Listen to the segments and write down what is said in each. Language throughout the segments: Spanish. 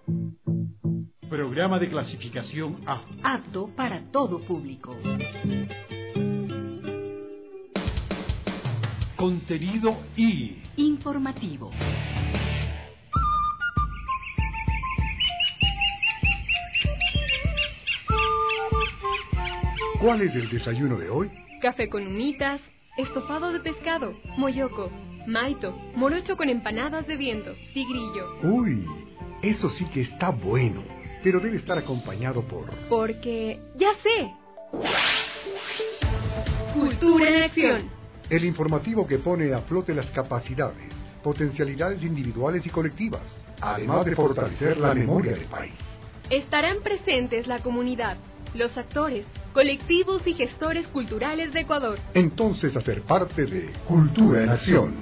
Programa de clasificación A. Apto para todo público. Contenido I. Informativo. ¿Cuál es el desayuno de hoy? Café con humitas, estofado de pescado, moyoco, maito, morocho con empanadas de viento, tigrillo. Uy, eso sí que está bueno, pero debe estar acompañado por... Porque, ya sé. Cultura en acción. El informativo que pone a flote las capacidades, potencialidades individuales y colectivas, además de fortalecer la memoria del país. Estarán presentes la comunidad, los actores, colectivos y gestores culturales de Ecuador. Entonces, hacer parte de Cultura en Acción.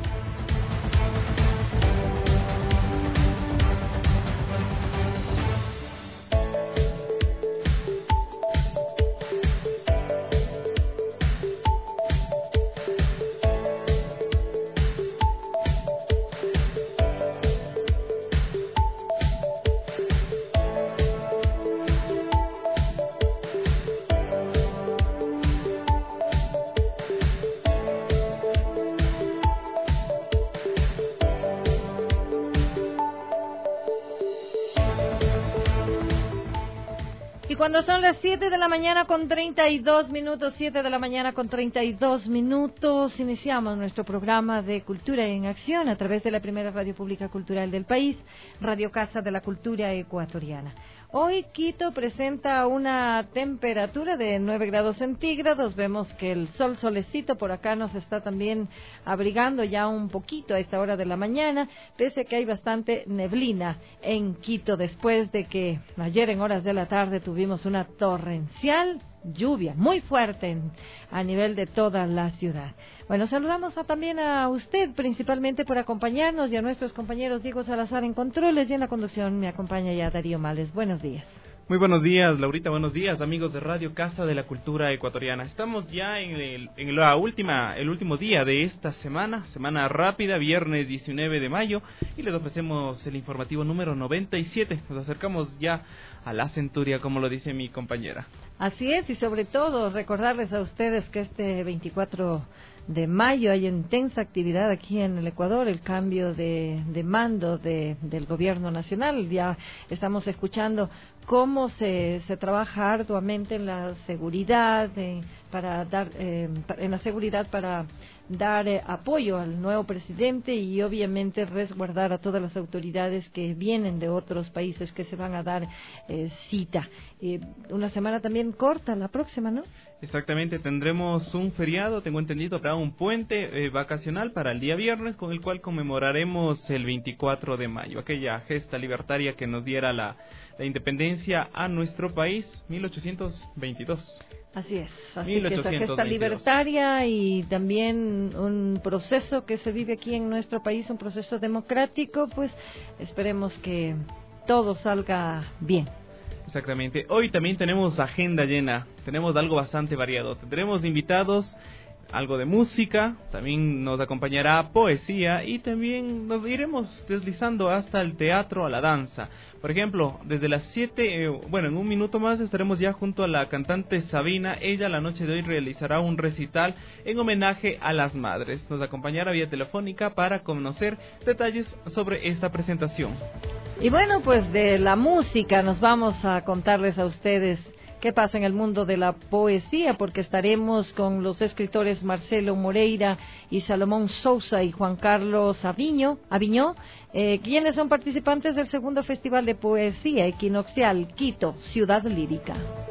Cuando son las 7 de la mañana con 32 minutos, 7 de la mañana con 32 minutos, iniciamos nuestro programa de Cultura en Acción a través de la primera radio pública cultural del país, Radio Casa de la Cultura Ecuatoriana. Hoy Quito presenta una temperatura de 9 grados centígrados. Vemos que el solecito por acá nos está también abrigando ya un poquito a esta hora de la mañana, pese a que hay bastante neblina en Quito después de que ayer en horas de la tarde tuvimos una torrencial lluvia muy fuerte a nivel de toda la ciudad. Bueno, saludamos también a usted principalmente por acompañarnos y a nuestros compañeros Diego Salazar en controles, y en la conducción me acompaña ya Darío Males. Buenos días. Muy buenos días, Laurita, buenos días, amigos de Radio Casa de la Cultura Ecuatoriana. Estamos ya en el último día de esta semana rápida, viernes 19 de mayo, y les ofrecemos el informativo número 97. Nos acercamos ya a la centuria, como lo dice mi compañera. Así es, y sobre todo recordarles a ustedes que este 24 de mayo hay intensa actividad aquí en el Ecuador, el cambio de mando del gobierno nacional. Ya estamos escuchando cómo se trabaja arduamente en la seguridad, para dar apoyo al nuevo presidente y obviamente resguardar a todas las autoridades que vienen de otros países que se van a dar cita. Una semana también corta, la próxima, ¿no? Exactamente, tendremos un feriado, tengo entendido, para un puente vacacional para el día viernes, con el cual conmemoraremos el 24 de mayo, aquella gesta libertaria que nos diera la independencia a nuestro país, 1822. Así es, así 1822. que esa gesta libertaria y también un proceso que se vive aquí en nuestro país, un proceso democrático, pues esperemos que todo salga bien. Exactamente, hoy también tenemos agenda llena, tenemos algo bastante variado, tendremos invitados, algo de música, también nos acompañará poesía y también nos iremos deslizando hasta el teatro, a la danza. Por ejemplo, desde las 7, en un minuto más estaremos ya junto a la cantante Sabina. Ella la noche de hoy realizará un recital en homenaje a las madres. Nos acompañará vía telefónica para conocer detalles sobre esta presentación. Y bueno, pues de la música nos vamos a contarles a ustedes qué pasa en el mundo de la poesía, porque estaremos con los escritores Marcelo Moreira y Salomón Sousa y Juan Carlos Aviñó, quienes son participantes del segundo Festival de Poesía Equinoccial Quito, Ciudad Lírica.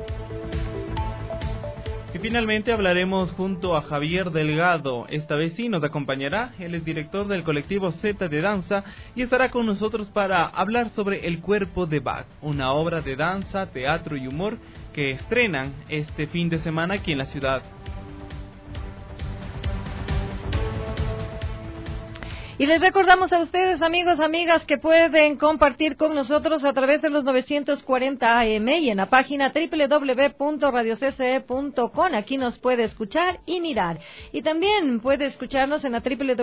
Y finalmente hablaremos junto a Javier Delgado. Esta vez sí nos acompañará. Él es director del colectivo Z de Danza y estará con nosotros para hablar sobre El Cuerpo de Bach, una obra de danza, teatro y humor que estrenan este fin de semana aquí en la ciudad. Y les recordamos a ustedes, amigos, amigas, que pueden compartir con nosotros a través de los 940 AM y en la página www.radiocce.com. Aquí nos puede escuchar y mirar. Y también puede escucharnos en la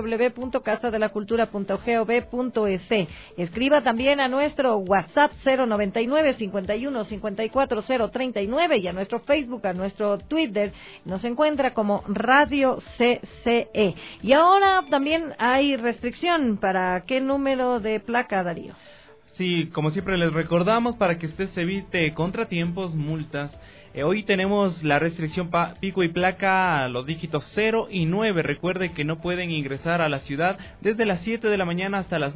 www.casadelacultura.gov.es. Escriba también a nuestro WhatsApp 099 51 54 039 y a nuestro Facebook, a nuestro Twitter. Nos encuentra como Radio CCE. Y ahora también hay restricción. ¿Para qué número de placa, Darío? Sí, como siempre les recordamos, para que usted se evite contratiempos, multas. Hoy tenemos la restricción pico y placa a los dígitos 0 y 9. Recuerde que no pueden ingresar a la ciudad desde las 7 de la mañana hasta las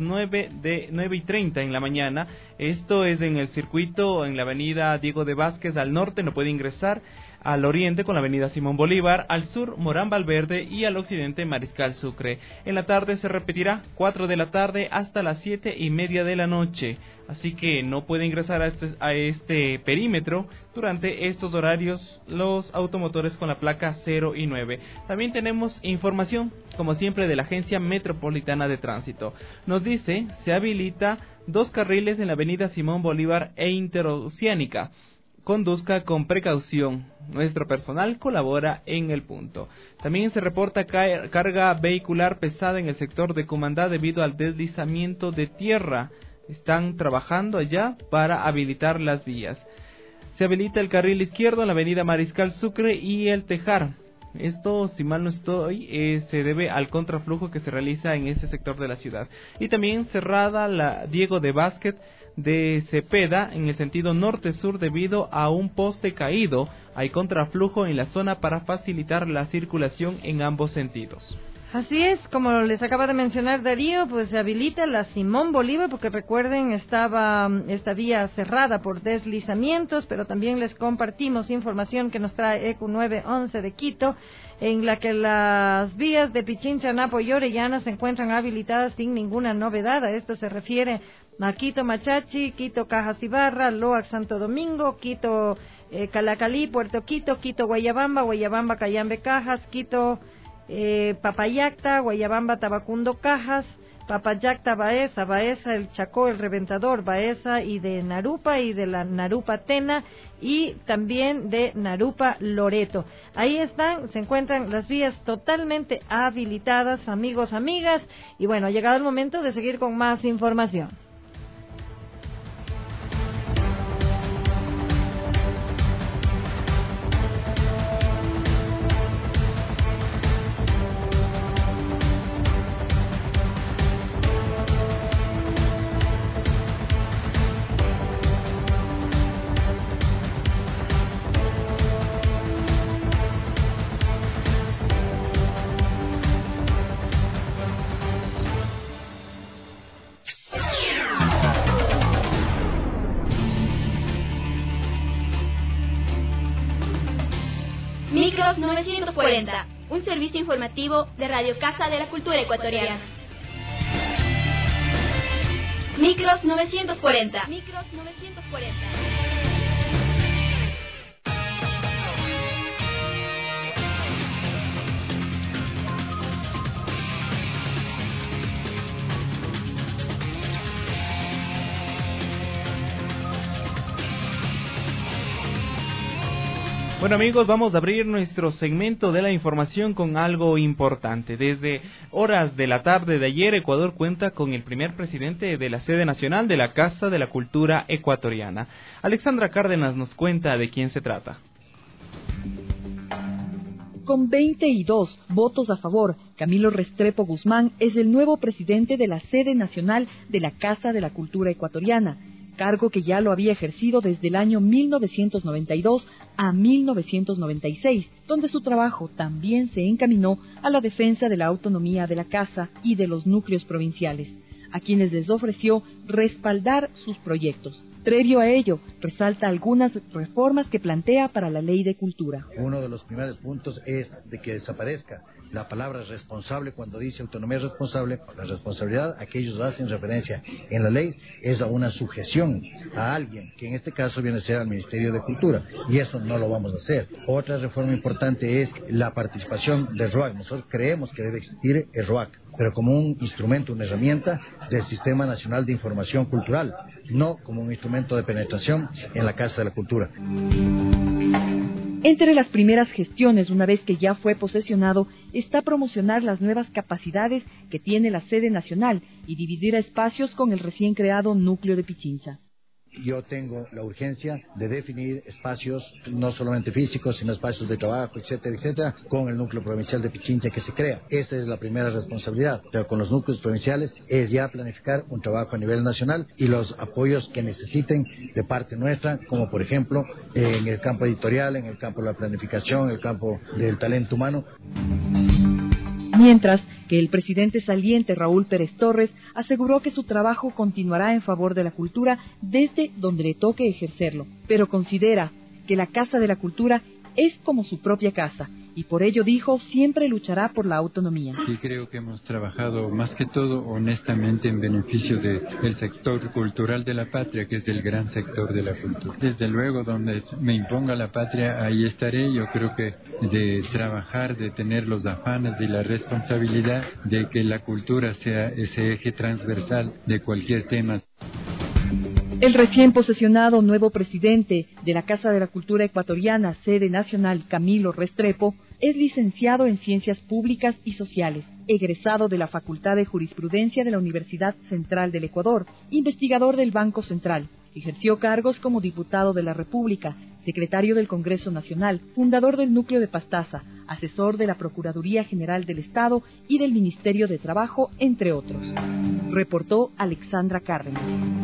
9:30 en la mañana. Esto es en el circuito, en la avenida Diego de Vázquez al norte, no puede ingresar. Al oriente con la avenida Simón Bolívar, al sur Morán Valverde y al occidente Mariscal Sucre. En la tarde se repetirá 4 de la tarde hasta las 7:30 de la noche. Así que no puede ingresar a este perímetro durante estos horarios los automotores con la placa 0 y 9. También tenemos información, como siempre, de la Agencia Metropolitana de Tránsito. Nos dice, se habilita 2 carriles en la avenida Simón Bolívar e Interoceánica. Conduzca con precaución. Nuestro personal colabora en el punto. También se reporta carga vehicular pesada en el sector de Cumandá debido al deslizamiento de tierra. Están trabajando allá para habilitar las vías. Se habilita el carril izquierdo en la avenida Mariscal Sucre y el Tejar. Esto, si mal no estoy, se debe al contraflujo que se realiza en ese sector de la ciudad. Y también cerrada la Diego de Vázquez de Cepeda en el sentido norte-sur debido a un poste caído. Hay contraflujo en la zona para facilitar la circulación en ambos sentidos. Así es, como les acaba de mencionar Darío, pues se habilita la Simón Bolívar, porque recuerden, estaba esta vía cerrada por deslizamientos, pero también les compartimos información que nos trae ECU 911 de Quito, en la que las vías de Pichincha, Napo y Orellana se encuentran habilitadas sin ninguna novedad. A esto se refiere a Quito Machachi, Quito Cajas Ibarra, Loac Santo Domingo, Quito Calacalí, Puerto Quito, Quito Guayabamba, Guayabamba Cayambe Cajas, Quito Papayacta, Guayabamba Tabacundo Cajas, Papayacta Baeza, Baeza el Chacó, el Reventador, Baeza y de Narupa y de la Narupa Tena y también de Narupa Loreto. Ahí están, se encuentran las vías totalmente habilitadas, amigos, amigas, y bueno, ha llegado el momento de seguir con más información. Micros 940, un servicio informativo de Radio Casa de la Cultura Ecuatoriana. Micros 940. Micros 940. Bueno amigos, vamos a abrir nuestro segmento de la información con algo importante. Desde horas de la tarde de ayer, Ecuador cuenta con el primer presidente de la sede nacional de la Casa de la Cultura Ecuatoriana. Alexandra Cárdenas nos cuenta de quién se trata. Con 22 votos a favor, Camilo Restrepo Guzmán es el nuevo presidente de la sede nacional de la Casa de la Cultura Ecuatoriana, cargo que ya lo había ejercido desde el año 1992 a 1996, donde su trabajo también se encaminó a la defensa de la autonomía de la Casa y de los núcleos provinciales, a quienes les ofreció respaldar sus proyectos. Previo a ello, resalta algunas reformas que plantea para la Ley de Cultura. Uno de los primeros puntos es de que desaparezca la palabra responsable, cuando dice autonomía responsable, la responsabilidad a que ellos hacen referencia en la ley es a una sujeción a alguien, que en este caso viene a ser al Ministerio de Cultura, y eso no lo vamos a hacer. Otra reforma importante es la participación del ROAC. Nosotros creemos que debe existir el ROAC, pero como un instrumento, una herramienta del Sistema Nacional de Información Cultural, no como un instrumento de penetración en la Casa de la Cultura. Entre las primeras gestiones, una vez que ya fue posesionado, está promocionar las nuevas capacidades que tiene la sede nacional y dividir a espacios con el recién creado núcleo de Pichincha. Yo tengo la urgencia de definir espacios, no solamente físicos, sino espacios de trabajo, etcétera, etcétera, con el núcleo provincial de Pichincha que se crea. Esa es la primera responsabilidad. Pero con los núcleos provinciales es ya planificar un trabajo a nivel nacional y los apoyos que necesiten de parte nuestra, como por ejemplo en el campo editorial, en el campo de la planificación, en el campo del talento humano. Mientras que el presidente saliente Raúl Pérez Torres aseguró que su trabajo continuará en favor de la cultura desde donde le toque ejercerlo, pero considera que la Casa de la Cultura es como su propia casa y por ello, dijo, siempre luchará por la autonomía. Y creo que hemos trabajado más que todo honestamente en beneficio del sector cultural de la patria, que es el gran sector de la cultura. Desde luego, donde me imponga la patria, ahí estaré. Yo creo que de trabajar, de tener los afanes y la responsabilidad de que la cultura sea ese eje transversal de cualquier tema. El recién posesionado nuevo presidente de la Casa de la Cultura Ecuatoriana, sede nacional, Camilo Restrepo, es licenciado en Ciencias Públicas y Sociales, egresado de la Facultad de Jurisprudencia de la Universidad Central del Ecuador, investigador del Banco Central. Ejerció cargos como diputado de la República, secretario del Congreso Nacional, fundador del Núcleo de Pastaza, asesor de la Procuraduría General del Estado y del Ministerio de Trabajo, entre otros. Reportó Alexandra Cárdenas.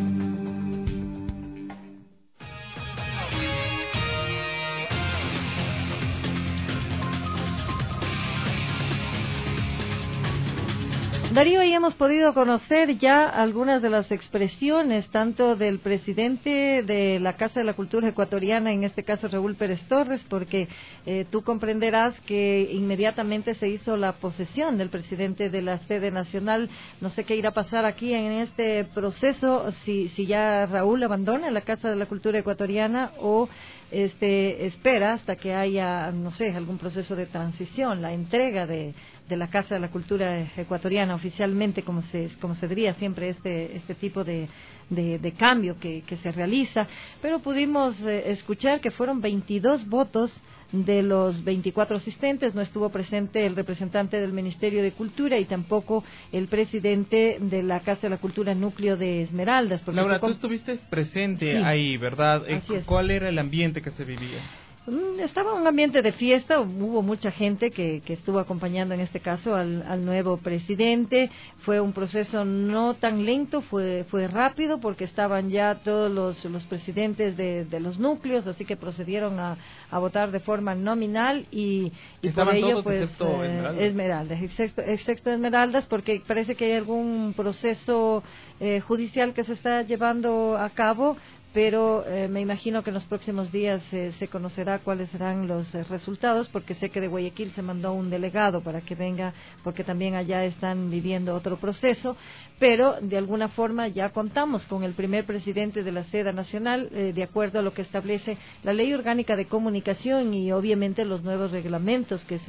Darío, ahí hemos podido conocer ya algunas de las expresiones, tanto del presidente de la Casa de la Cultura Ecuatoriana, en este caso Raúl Pérez Torres, porque tú comprenderás que inmediatamente se hizo la posesión del presidente de la sede nacional. No sé qué irá a pasar aquí en este proceso, si ya Raúl abandona la Casa de la Cultura Ecuatoriana o espera hasta que haya, no sé, algún proceso de transición, la entrega de la Casa de la Cultura Ecuatoriana oficialmente, como se diría siempre este tipo de cambio que se realiza. Pero pudimos escuchar que fueron 22 votos de los 24 asistentes. No estuvo presente el representante del Ministerio de Cultura y tampoco el presidente de la Casa de la Cultura Núcleo de Esmeraldas. Laura, tú estuviste presente ahí, ¿verdad? ¿Cuál era el ambiente que se vivía? Estaba un ambiente de fiesta, hubo mucha gente que estuvo acompañando en este caso al nuevo presidente. Fue un proceso no tan lento, fue rápido porque estaban ya todos los presidentes de los núcleos, así que procedieron a votar de forma nominal y por ello pues Esmeraldas, excepto Esmeraldas, porque parece que hay algún proceso judicial que se está llevando a cabo. Pero me imagino que en los próximos días se conocerá cuáles serán los resultados, porque sé que de Guayaquil se mandó un delegado para que venga, porque también allá están viviendo otro proceso, pero de alguna forma ya contamos con el primer presidente de la sede nacional, de acuerdo a lo que establece la Ley Orgánica de Comunicación y obviamente los nuevos reglamentos que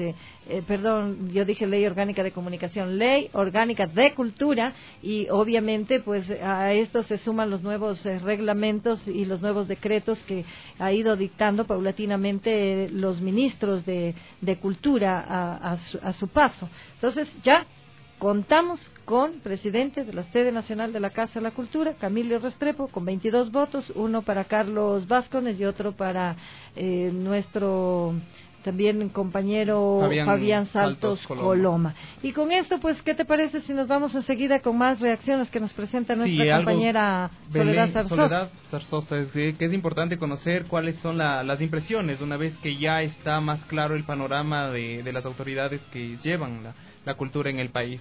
yo dije Ley Orgánica de Comunicación, Ley Orgánica de Cultura, y obviamente pues a esto se suman los nuevos reglamentos y los nuevos decretos que ha ido dictando paulatinamente los ministros de Cultura a su paso. Entonces ya contamos con presidente de la sede nacional de la Casa de la Cultura, Camilo Restrepo, con 22 votos, uno para Carlos Vázquez y otro para nuestro también compañero Fabián Saltos Coloma. Y con esto, pues, ¿qué te parece si nos vamos enseguida con más reacciones que nos presenta nuestra compañera Soledad Zarzosa? Soledad Zarzosa, que es importante conocer cuáles son las impresiones, una vez que ya está más claro el panorama de las autoridades que llevan la cultura en el país.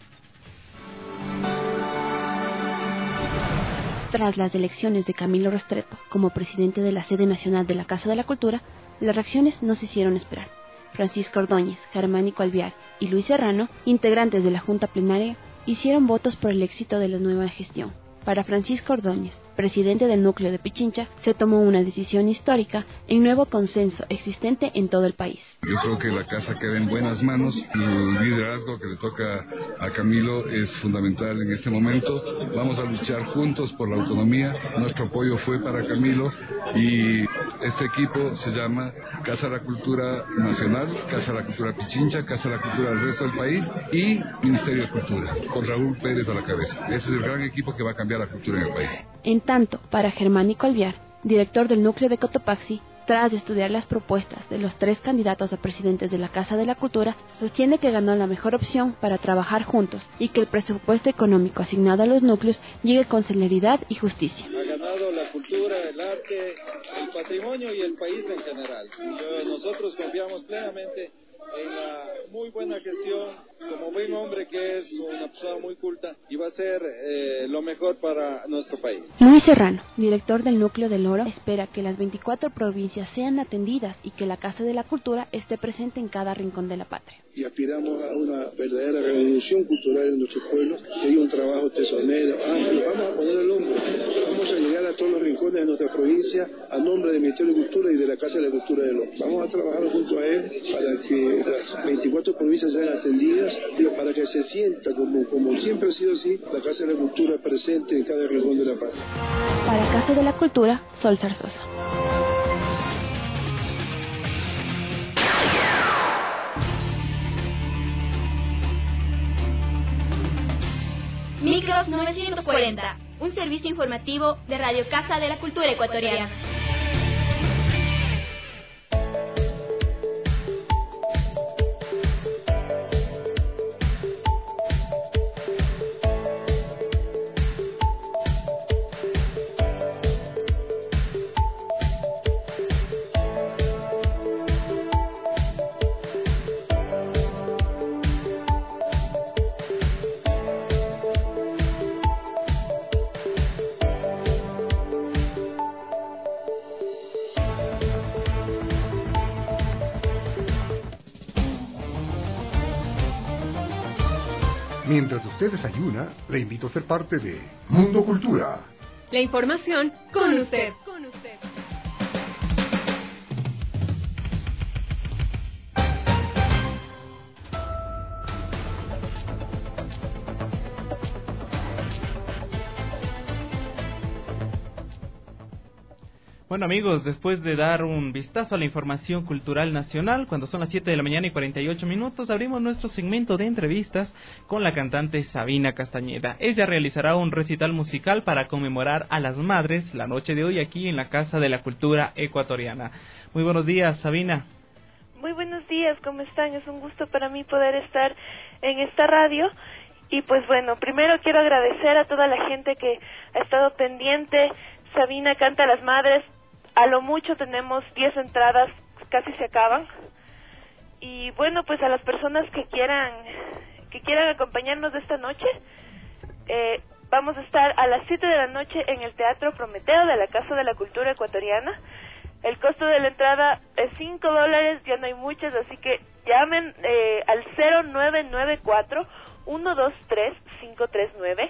Tras las elecciones de Camilo Restrepo como presidente de la sede nacional de la Casa de la Cultura, las reacciones no se hicieron esperar. Francisco Ordóñez, Germánico Alvear y Luis Serrano, integrantes de la Junta Plenaria, hicieron votos por el éxito de la nueva gestión. Para Francisco Ordóñez, presidente del núcleo de Pichincha, se tomó una decisión histórica en nuevo consenso existente en todo el país. Yo creo que la casa queda en buenas manos y el liderazgo que le toca a Camilo es fundamental en este momento. Vamos a luchar juntos por la autonomía. Nuestro apoyo fue para Camilo y este equipo se llama Casa de la Cultura Nacional, Casa de la Cultura Pichincha, Casa de la Cultura del resto del país y Ministerio de Cultura, con Raúl Pérez a la cabeza. Ese es el gran equipo que va a cambiar la cultura en el país. En tanto, para Germánico Alvear, director del núcleo de Cotopaxi, tras de estudiar las propuestas de los 3 candidatos a presidentes de la Casa de la Cultura, sostiene que ganó la mejor opción para trabajar juntos y que el presupuesto económico asignado a los núcleos llegue con celeridad y justicia. Ha ganado la cultura, el arte, el patrimonio y el país en general. Nosotros confiamos plenamente en la muy buena gestión, como buen hombre que es, una persona muy culta, y va a ser lo mejor para nuestro país. Luis Serrano, director del núcleo del Oro, espera que las 24 provincias sean atendidas y que la Casa de la Cultura esté presente en cada rincón de la patria. Y aspiramos a una verdadera revolución cultural en nuestro pueblo, que hay un trabajo tesonero, amplio. Vamos a poner el hombro, vamos a llegar a todos los rincones de nuestra provincia a nombre del Ministerio de Cultura y de la Casa de la Cultura del Oro. Vamos a trabajar junto a él para que las 24 provincias sean atendidas, para que se sienta como siempre ha sido así, la Casa de la Cultura presente en cada rincón de la patria. Para Casa de la Cultura, Sol Zarzosa. Micros 940, un servicio informativo de Radio Casa de la Cultura Ecuatoriana. Mientras usted desayuna, le invito a ser parte de Mundo Cultura. La información con usted. Bueno amigos, después de dar un vistazo a la información cultural nacional, cuando son las 7 de la mañana y 48 minutos, abrimos nuestro segmento de entrevistas con la cantante Sabina Castañeda. Ella realizará un recital musical para conmemorar a las madres la noche de hoy aquí en la Casa de la Cultura Ecuatoriana. Muy buenos días, Sabina. Muy buenos días, ¿cómo están? Es un gusto para mí poder estar en esta radio. Y pues bueno, primero quiero agradecer a toda la gente que ha estado pendiente. Sabina canta a las madres. A lo mucho tenemos 10 entradas, casi se acaban. Y bueno, pues a las personas que quieran acompañarnos de esta noche, vamos a estar a las 7 de la noche en el Teatro Prometeo de la Casa de la Cultura Ecuatoriana. El costo de la entrada es $5, ya no hay muchas, así que llamen al 0994-123-539,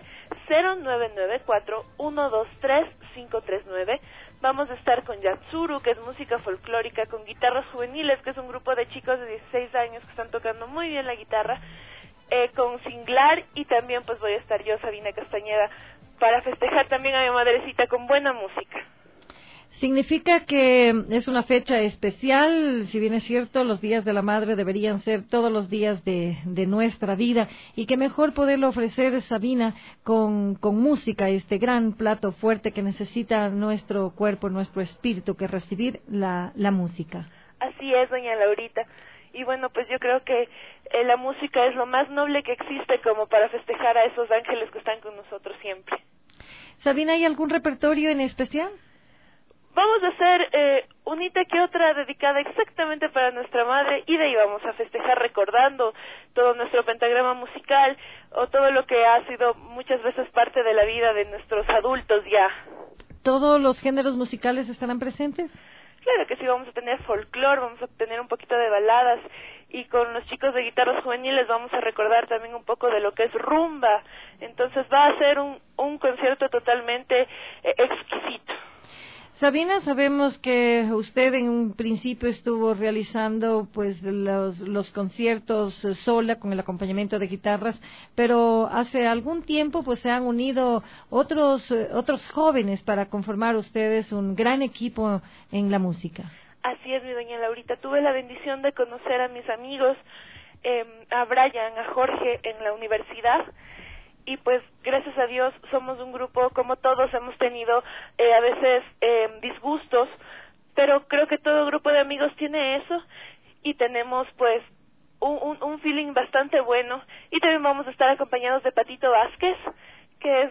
0994-123-539. Vamos a estar con Yatsuru, que es música folclórica, con Guitarras Juveniles, que es un grupo de chicos de 16 años que están tocando muy bien la guitarra, con Singlar, y también pues voy a estar yo, Sabina Castañeda, para festejar también a mi madrecita con buena música. Significa que es una fecha especial, si bien es cierto, los días de la madre deberían ser todos los días de nuestra vida, y que mejor poderlo ofrecer, Sabina, con música, este gran plato fuerte que necesita nuestro cuerpo, nuestro espíritu, que recibir la música. Así es, doña Laurita. Y bueno, pues yo creo que la música es lo más noble que existe como para festejar a esos ángeles que están con nosotros siempre. Sabina, ¿hay algún repertorio en especial? Vamos a hacer unita que otra dedicada exactamente para nuestra madre, y de ahí vamos a festejar recordando todo nuestro pentagrama musical o todo lo que ha sido muchas veces parte de la vida de nuestros adultos ya. ¿Todos los géneros musicales estarán presentes? Claro que sí, vamos a tener folclore, vamos a tener un poquito de baladas, y con los chicos de guitarras juveniles vamos a recordar también un poco de lo que es rumba. Entonces va a ser un concierto totalmente exquisito. Sabina, sabemos que usted en un principio estuvo realizando pues los conciertos sola con el acompañamiento de guitarras, pero hace algún tiempo pues se han unido otros jóvenes para conformar ustedes un gran equipo en la música. Así es, mi doña Laurita. Tuve la bendición de conocer a mis amigos, a Brian, a Jorge en la universidad. Y pues gracias a Dios somos un grupo, como todos hemos tenido a veces disgustos, pero creo que todo grupo de amigos tiene eso, y tenemos pues un feeling bastante bueno. Y también vamos a estar acompañados de Patito Vázquez, que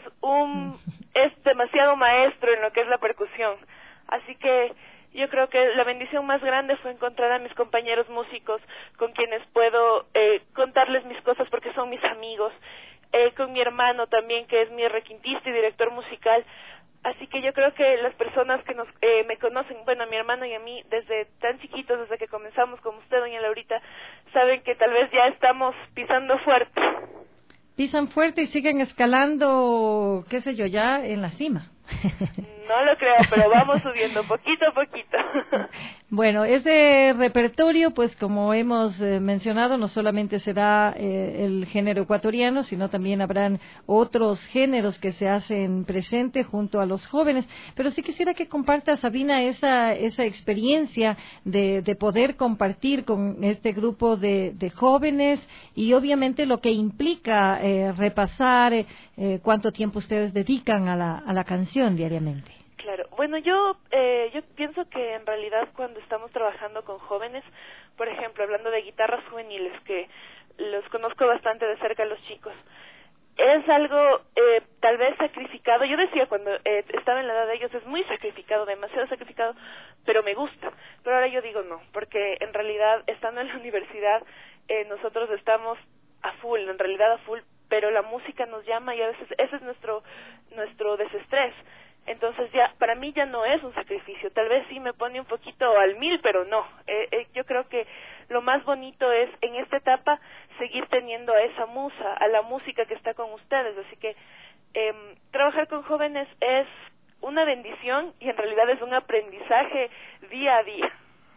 es demasiado maestro en lo que es la percusión. Así que yo creo que la bendición más grande fue encontrar a mis compañeros músicos con quienes puedo contarles mis cosas porque son mis amigos. Con mi hermano también, que es mi requintista y director musical. Así que yo creo que las personas que me conocen, bueno, a mi hermano y a mí, desde tan chiquitos, desde que comenzamos, como usted, doña Laurita, saben que tal vez ya estamos pisando fuerte. Pisan fuerte y siguen escalando, qué sé yo, ya en la cima. No lo creo, pero vamos subiendo poquito a poquito. Bueno, ese repertorio, pues como hemos mencionado, no solamente será el género ecuatoriano, sino también habrán otros géneros que se hacen presente junto a los jóvenes. Pero sí quisiera que comparta, Sabina, esa experiencia de poder compartir con este grupo de jóvenes, y obviamente lo que implica repasar cuánto tiempo ustedes dedican a la canción diariamente. Claro, bueno, yo pienso que en realidad cuando estamos trabajando con jóvenes, por ejemplo, hablando de guitarras juveniles, que los conozco bastante de cerca a los chicos, es algo tal vez sacrificado. Yo decía cuando estaba en la edad de ellos, es muy sacrificado, demasiado sacrificado, pero me gusta. Pero ahora yo digo no, porque en realidad estando en la universidad nosotros estamos a full, pero la música nos llama y a veces ese es nuestro desestrés. Entonces ya, para mí ya no es un sacrificio, tal vez sí me pone un poquito al 1000, pero no. Yo creo que lo más bonito es en esta etapa seguir teniendo a esa musa, a la música que está con ustedes, así que trabajar con jóvenes es una bendición y en realidad es un aprendizaje día a día.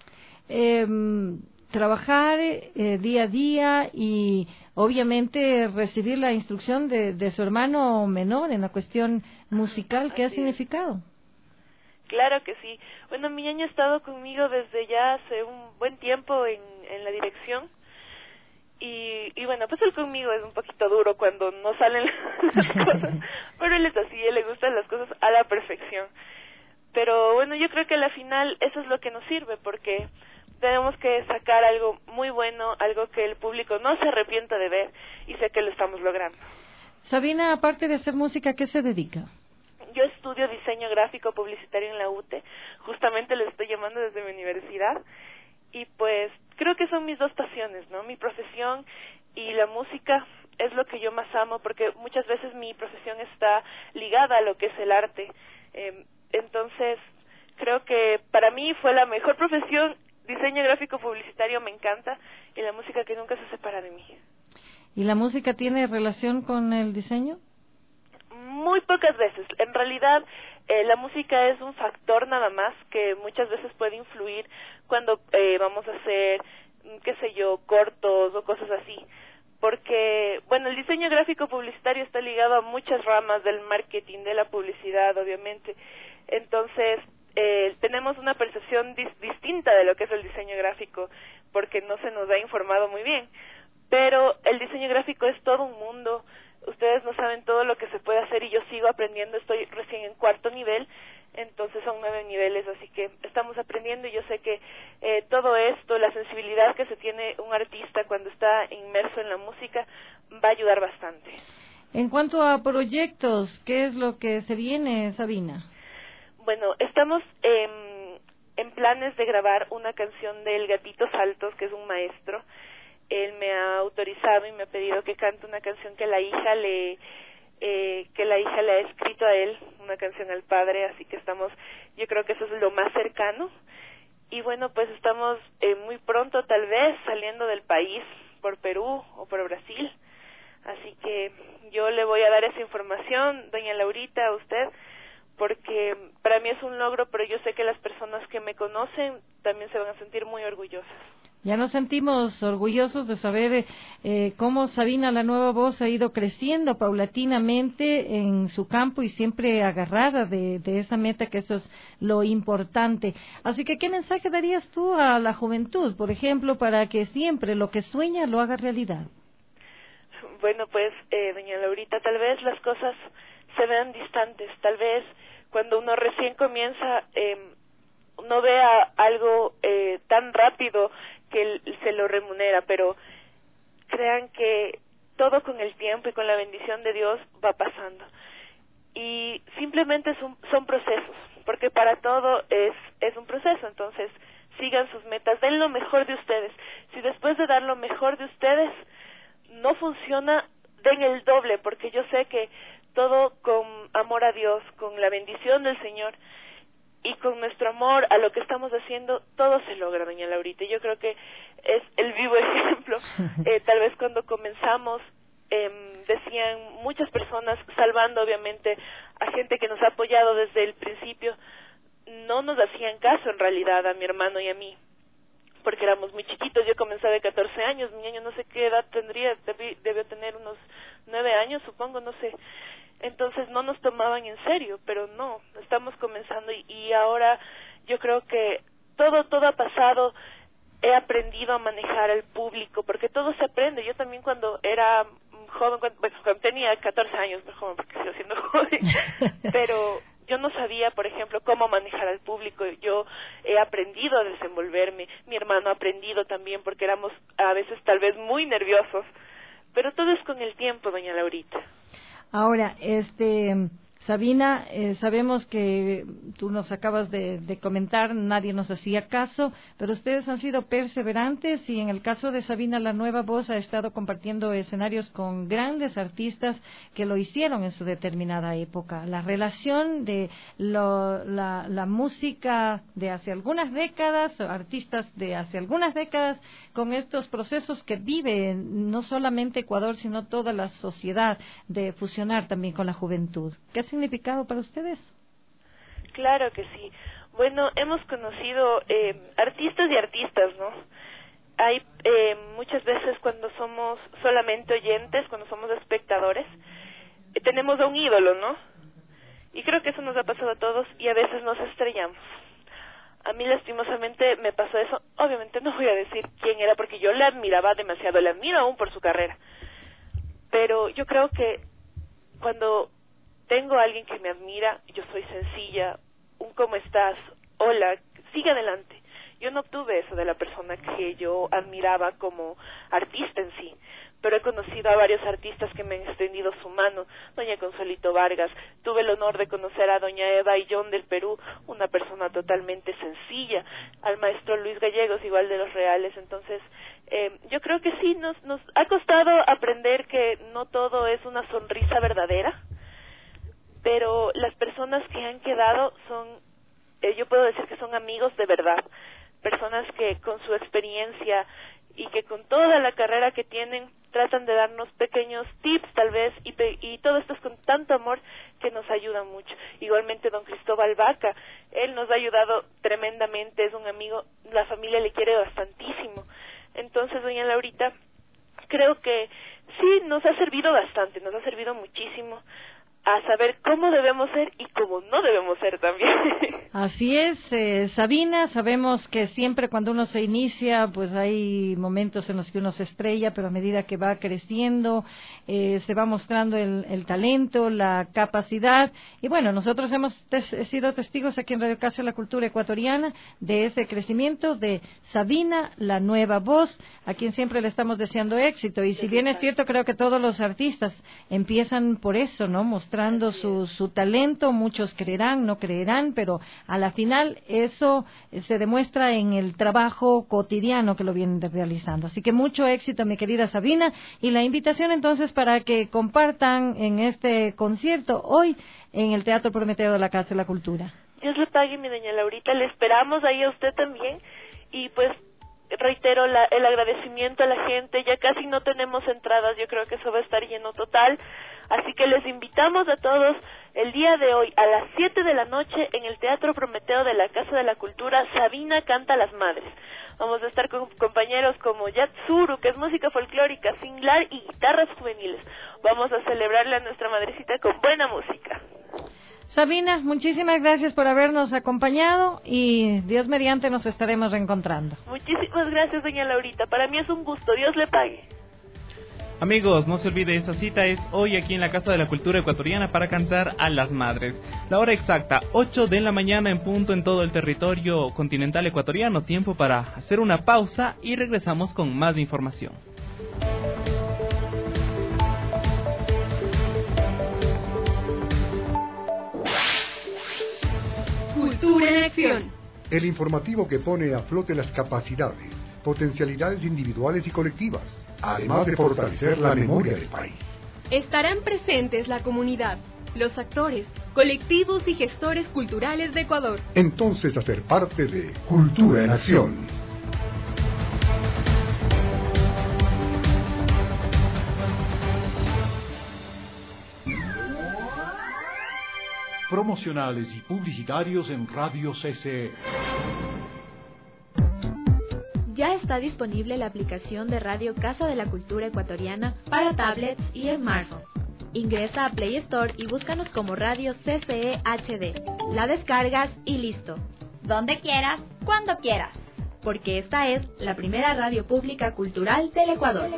Trabajar día a día y obviamente recibir la instrucción de su hermano menor en la cuestión musical, ¿qué ha significado? Claro que sí. Bueno, mi ñaño ha estado conmigo desde ya hace un buen tiempo en la dirección y bueno, pues él conmigo es un poquito duro cuando no salen las cosas, pero él es así, él le gustan las cosas a la perfección. Pero bueno, yo creo que a la final eso es lo que nos sirve, porque tenemos que sacar algo muy bueno, algo que el público no se arrepienta de ver, y sé que lo estamos logrando. Sabina, aparte de hacer música, ¿a qué se dedica? Yo estudio diseño gráfico publicitario en la UTE, justamente les estoy llamando desde mi universidad, y pues creo que son mis dos pasiones, ¿no? Mi profesión y la música es lo que yo más amo, porque muchas veces mi profesión está ligada a lo que es el arte. Entonces, creo que para mí fue la mejor profesión. Diseño gráfico publicitario me encanta, y la música que nunca se separa de mí. ¿Y la música tiene relación con el diseño? Muy pocas veces. En realidad, la música es un factor nada más que muchas veces puede influir cuando vamos a hacer, qué sé yo, cortos o cosas así. Porque, bueno, el diseño gráfico publicitario está ligado a muchas ramas del marketing, de la publicidad, obviamente. Entonces, tenemos una percepción distinta de lo que es el diseño gráfico, porque no se nos ha informado muy bien. Pero el diseño gráfico es todo un mundo. Ustedes no saben todo lo que se puede hacer y yo sigo aprendiendo. Estoy recién en 4º nivel, entonces son 9 niveles, así que estamos aprendiendo, y yo sé que todo esto, la sensibilidad que se tiene un artista cuando está inmerso en la música, va a ayudar bastante. En cuanto a proyectos, ¿qué es lo que se viene, Sabina? Bueno, estamos en planes de grabar una canción del Gatito Saltos, que es un maestro. Él me ha autorizado y me ha pedido que cante una canción que la hija le ha escrito a él, una canción al padre, así que yo creo que eso es lo más cercano. Y bueno, pues estamos muy pronto tal vez saliendo del país por Perú o por Brasil. Así que yo le voy a dar esa información, doña Laurita, a usted, porque para mí es un logro, pero yo sé que las personas que me conocen también se van a sentir muy orgullosas. Ya nos sentimos orgullosos de saber cómo Sabina, la nueva voz, ha ido creciendo paulatinamente en su campo y siempre agarrada de esa meta, que eso es lo importante. Así que, ¿qué mensaje darías tú a la juventud, por ejemplo, para que siempre lo que sueña lo haga realidad? Bueno, pues, doña Laurita, tal vez las cosas se vean distantes, tal vez cuando uno recién comienza no vea algo tan rápido que se lo remunera, pero crean que todo con el tiempo y con la bendición de Dios va pasando. Y simplemente son procesos, porque para todo es un proceso. Entonces, sigan sus metas, den lo mejor de ustedes. Si después de dar lo mejor de ustedes no funciona, den el doble, porque yo sé que todo con amor a Dios, con la bendición del Señor y con nuestro amor a lo que estamos haciendo, todo se logra, doña Laurita. Yo creo que es el vivo ejemplo. Tal vez cuando comenzamos, decían muchas personas, salvando obviamente a gente que nos ha apoyado desde el principio, no nos hacían caso en realidad a mi hermano y a mí, porque éramos muy chiquitos. Yo comencé de 14 años, mi niño no sé qué edad tendría, debió tener unos 9 años, supongo, no sé. Entonces no nos tomaban en serio, pero no, estamos comenzando y ahora yo creo que todo ha pasado. He aprendido a manejar al público, porque todo se aprende. Yo también cuando era joven, cuando tenía 14 años, no joven porque sigo siendo joven, pero yo no sabía, por ejemplo, cómo manejar al público. Yo he aprendido a desenvolverme, mi hermano ha aprendido también, porque éramos a veces tal vez muy nerviosos, pero todo es con el tiempo, doña Laurita. Ahora, Sabina, sabemos que tú nos acabas de comentar, nadie nos hacía caso, pero ustedes han sido perseverantes y en el caso de Sabina, la nueva voz, ha estado compartiendo escenarios con grandes artistas que lo hicieron en su determinada época. La relación de la música de hace algunas décadas, artistas de hace algunas décadas, con estos procesos que vive no solamente Ecuador, sino toda la sociedad, de fusionar también con la juventud. ¿Qué ha significado para ustedes? Claro que sí. Bueno, hemos conocido artistas y artistas, ¿no? Hay muchas veces cuando somos solamente oyentes, cuando somos espectadores, tenemos a un ídolo, ¿no? Y creo que eso nos ha pasado a todos y a veces nos estrellamos. A mí lastimosamente me pasó eso. Obviamente no voy a decir quién era porque yo la admiraba demasiado, la admiro aún por su carrera. Pero yo creo que cuando tengo a alguien que me admira, yo soy sencilla, un ¿cómo estás? Hola, sigue adelante. Yo no obtuve eso de la persona que yo admiraba como artista en sí, pero he conocido a varios artistas que me han extendido su mano. Doña Consuelito Vargas, tuve el honor de conocer a doña Eva Illón del Perú, una persona totalmente sencilla, al maestro Luis Gallegos, igual de Los Reales. Entonces, yo creo que sí, nos ha costado aprender que no todo es una sonrisa verdadera, pero las personas que han quedado son, yo puedo decir que son amigos de verdad, personas que con su experiencia y que con toda la carrera que tienen tratan de darnos pequeños tips tal vez, y todo esto es con tanto amor que nos ayuda mucho. Igualmente don Cristóbal Vaca, él nos ha ayudado tremendamente, es un amigo, la familia le quiere bastantísimo. Entonces, doña Laurita, creo que sí, nos ha servido bastante, nos ha servido muchísimo a saber cómo debemos ser y cómo no debemos ser también. Así es, Sabina, sabemos que siempre cuando uno se inicia, pues hay momentos en los que uno se estrella, pero a medida que va creciendo, se va mostrando el talento, la capacidad, y bueno, nosotros hemos sido testigos aquí en Radio Casa de la Cultura Ecuatoriana de ese crecimiento de Sabina, la nueva voz, a quien siempre le estamos deseando éxito, y si bien es cierto, creo que todos los artistas empiezan por eso, ¿no?, mostrando su talento, muchos creerán, no creerán, pero a la final eso se demuestra en el trabajo cotidiano que lo vienen realizando. Así que mucho éxito, mi querida Sabina, y la invitación entonces para que compartan en este concierto hoy en el Teatro Prometeo de la Casa de la Cultura. Dios le pague, mi doña Laurita, le esperamos ahí a usted también, y pues reitero el agradecimiento a la gente. Ya casi no tenemos entradas, yo creo que eso va a estar lleno total, así que les invitamos a todos el día de hoy a las 7 de la noche en el Teatro Prometeo de la Casa de la Cultura. Sabina canta a las madres. Vamos a estar con compañeros como Yatsuru, que es música folclórica, singlar y guitarras juveniles. Vamos a celebrarle a nuestra madrecita con buena música. Sabina, muchísimas gracias por habernos acompañado y Dios mediante nos estaremos reencontrando. Muchísimas gracias, doña Laurita. Para mí es un gusto. Dios le pague. Amigos, no se olvide, esta cita es hoy aquí en la Casa de la Cultura Ecuatoriana para cantar a las madres. La hora exacta, 8 de la mañana en punto en todo el territorio continental ecuatoriano. Tiempo para hacer una pausa y regresamos con más información. Cultura en acción. El informativo que pone a flote las capacidades, potencialidades individuales y colectivas, además de fortalecer la memoria del país. Estarán presentes la comunidad, los actores, colectivos y gestores culturales de Ecuador. Entonces, hacer parte de Cultura en Acción. Promocionales y publicitarios en Radio CCE. Ya está disponible la aplicación de Radio Casa de la Cultura Ecuatoriana para tablets y smartphones. Ingresa a Play Store y búscanos como Radio CCE HD. La descargas y listo. Donde quieras, cuando quieras. Porque esta es la primera radio pública cultural del Ecuador.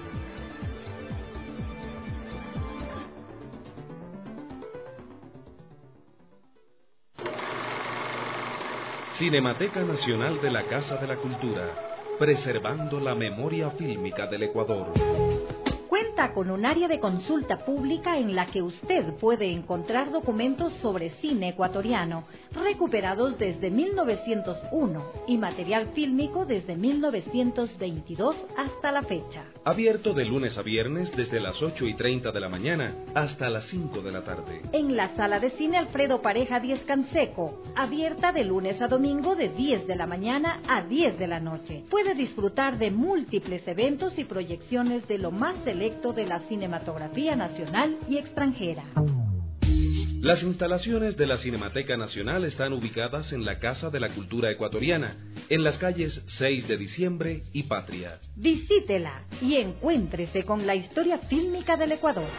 Cinemateca Nacional de la Casa de la Cultura, preservando la memoria fílmica del Ecuador. Cuenta con un área de consulta pública en la que usted puede encontrar documentos sobre cine ecuatoriano, recuperados desde 1901 y material fílmico desde 1922 hasta la fecha. Abierto de lunes a viernes desde las 8:30 de la mañana hasta las 5 de la tarde. En la sala de cine Alfredo Pareja 10 Canseco, abierta de lunes a domingo de 10 de la mañana a 10 de la noche. Puede disfrutar de múltiples eventos y proyecciones de lo más selecto de la cinematografía nacional y extranjera. Las instalaciones de la Cinemateca Nacional están ubicadas en la Casa de la Cultura Ecuatoriana, en las calles 6 de Diciembre y Patria. Visítela y encuéntrese con la historia fílmica del Ecuador.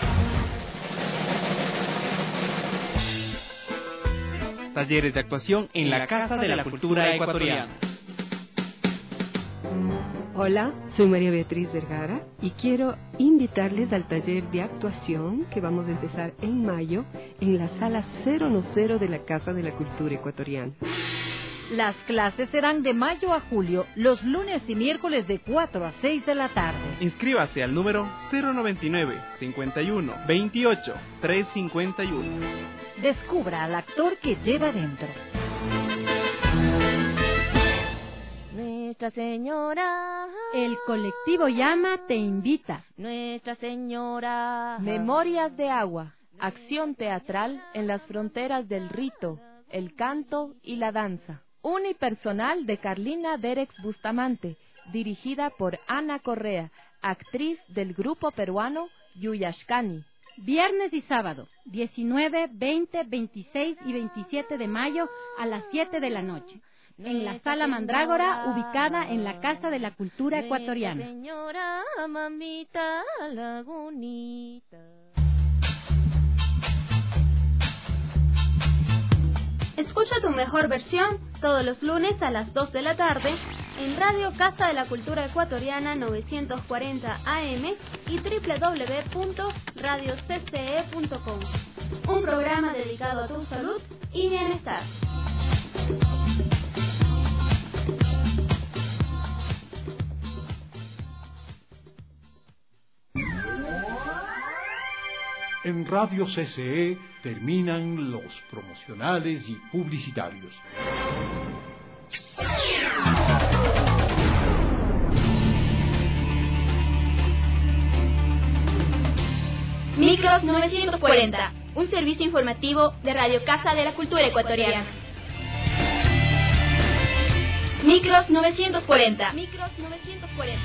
Talleres de actuación en la Casa de la Cultura Ecuatoriana. Hola, soy María Beatriz Vergara y quiero invitarles al taller de actuación que vamos a empezar en mayo en la sala 010 de la Casa de la Cultura Ecuatoriana. Las clases serán de mayo a julio, los lunes y miércoles de 4 a 6 de la tarde. Inscríbase al número 099 51 28 351. Descubra al actor que lleva dentro. Nuestra Señora. El colectivo Llama te invita. Nuestra Señora. Memorias de Agua. Acción teatral en las fronteras del rito, el canto y la danza. Unipersonal de Carlina Derex Bustamante, dirigida por Ana Correa, actriz del grupo peruano Yuyashkani. Viernes y sábado, 19, 20, 26 y 27 de mayo a las 7 de la noche. En la Sala Mandrágora, ubicada en la Casa de la Cultura Ecuatoriana. Señora, mamita lagunita. Escucha tu mejor versión todos los lunes a las 2 de la tarde en Radio Casa de la Cultura Ecuatoriana 940 AM y www.radiocce.com. Un programa dedicado a tu salud y bienestar. En Radio CCE terminan los promocionales y publicitarios. Micros 940, un servicio informativo de Radio Casa de la Cultura Ecuatoriana. Micros 940. Micros 940.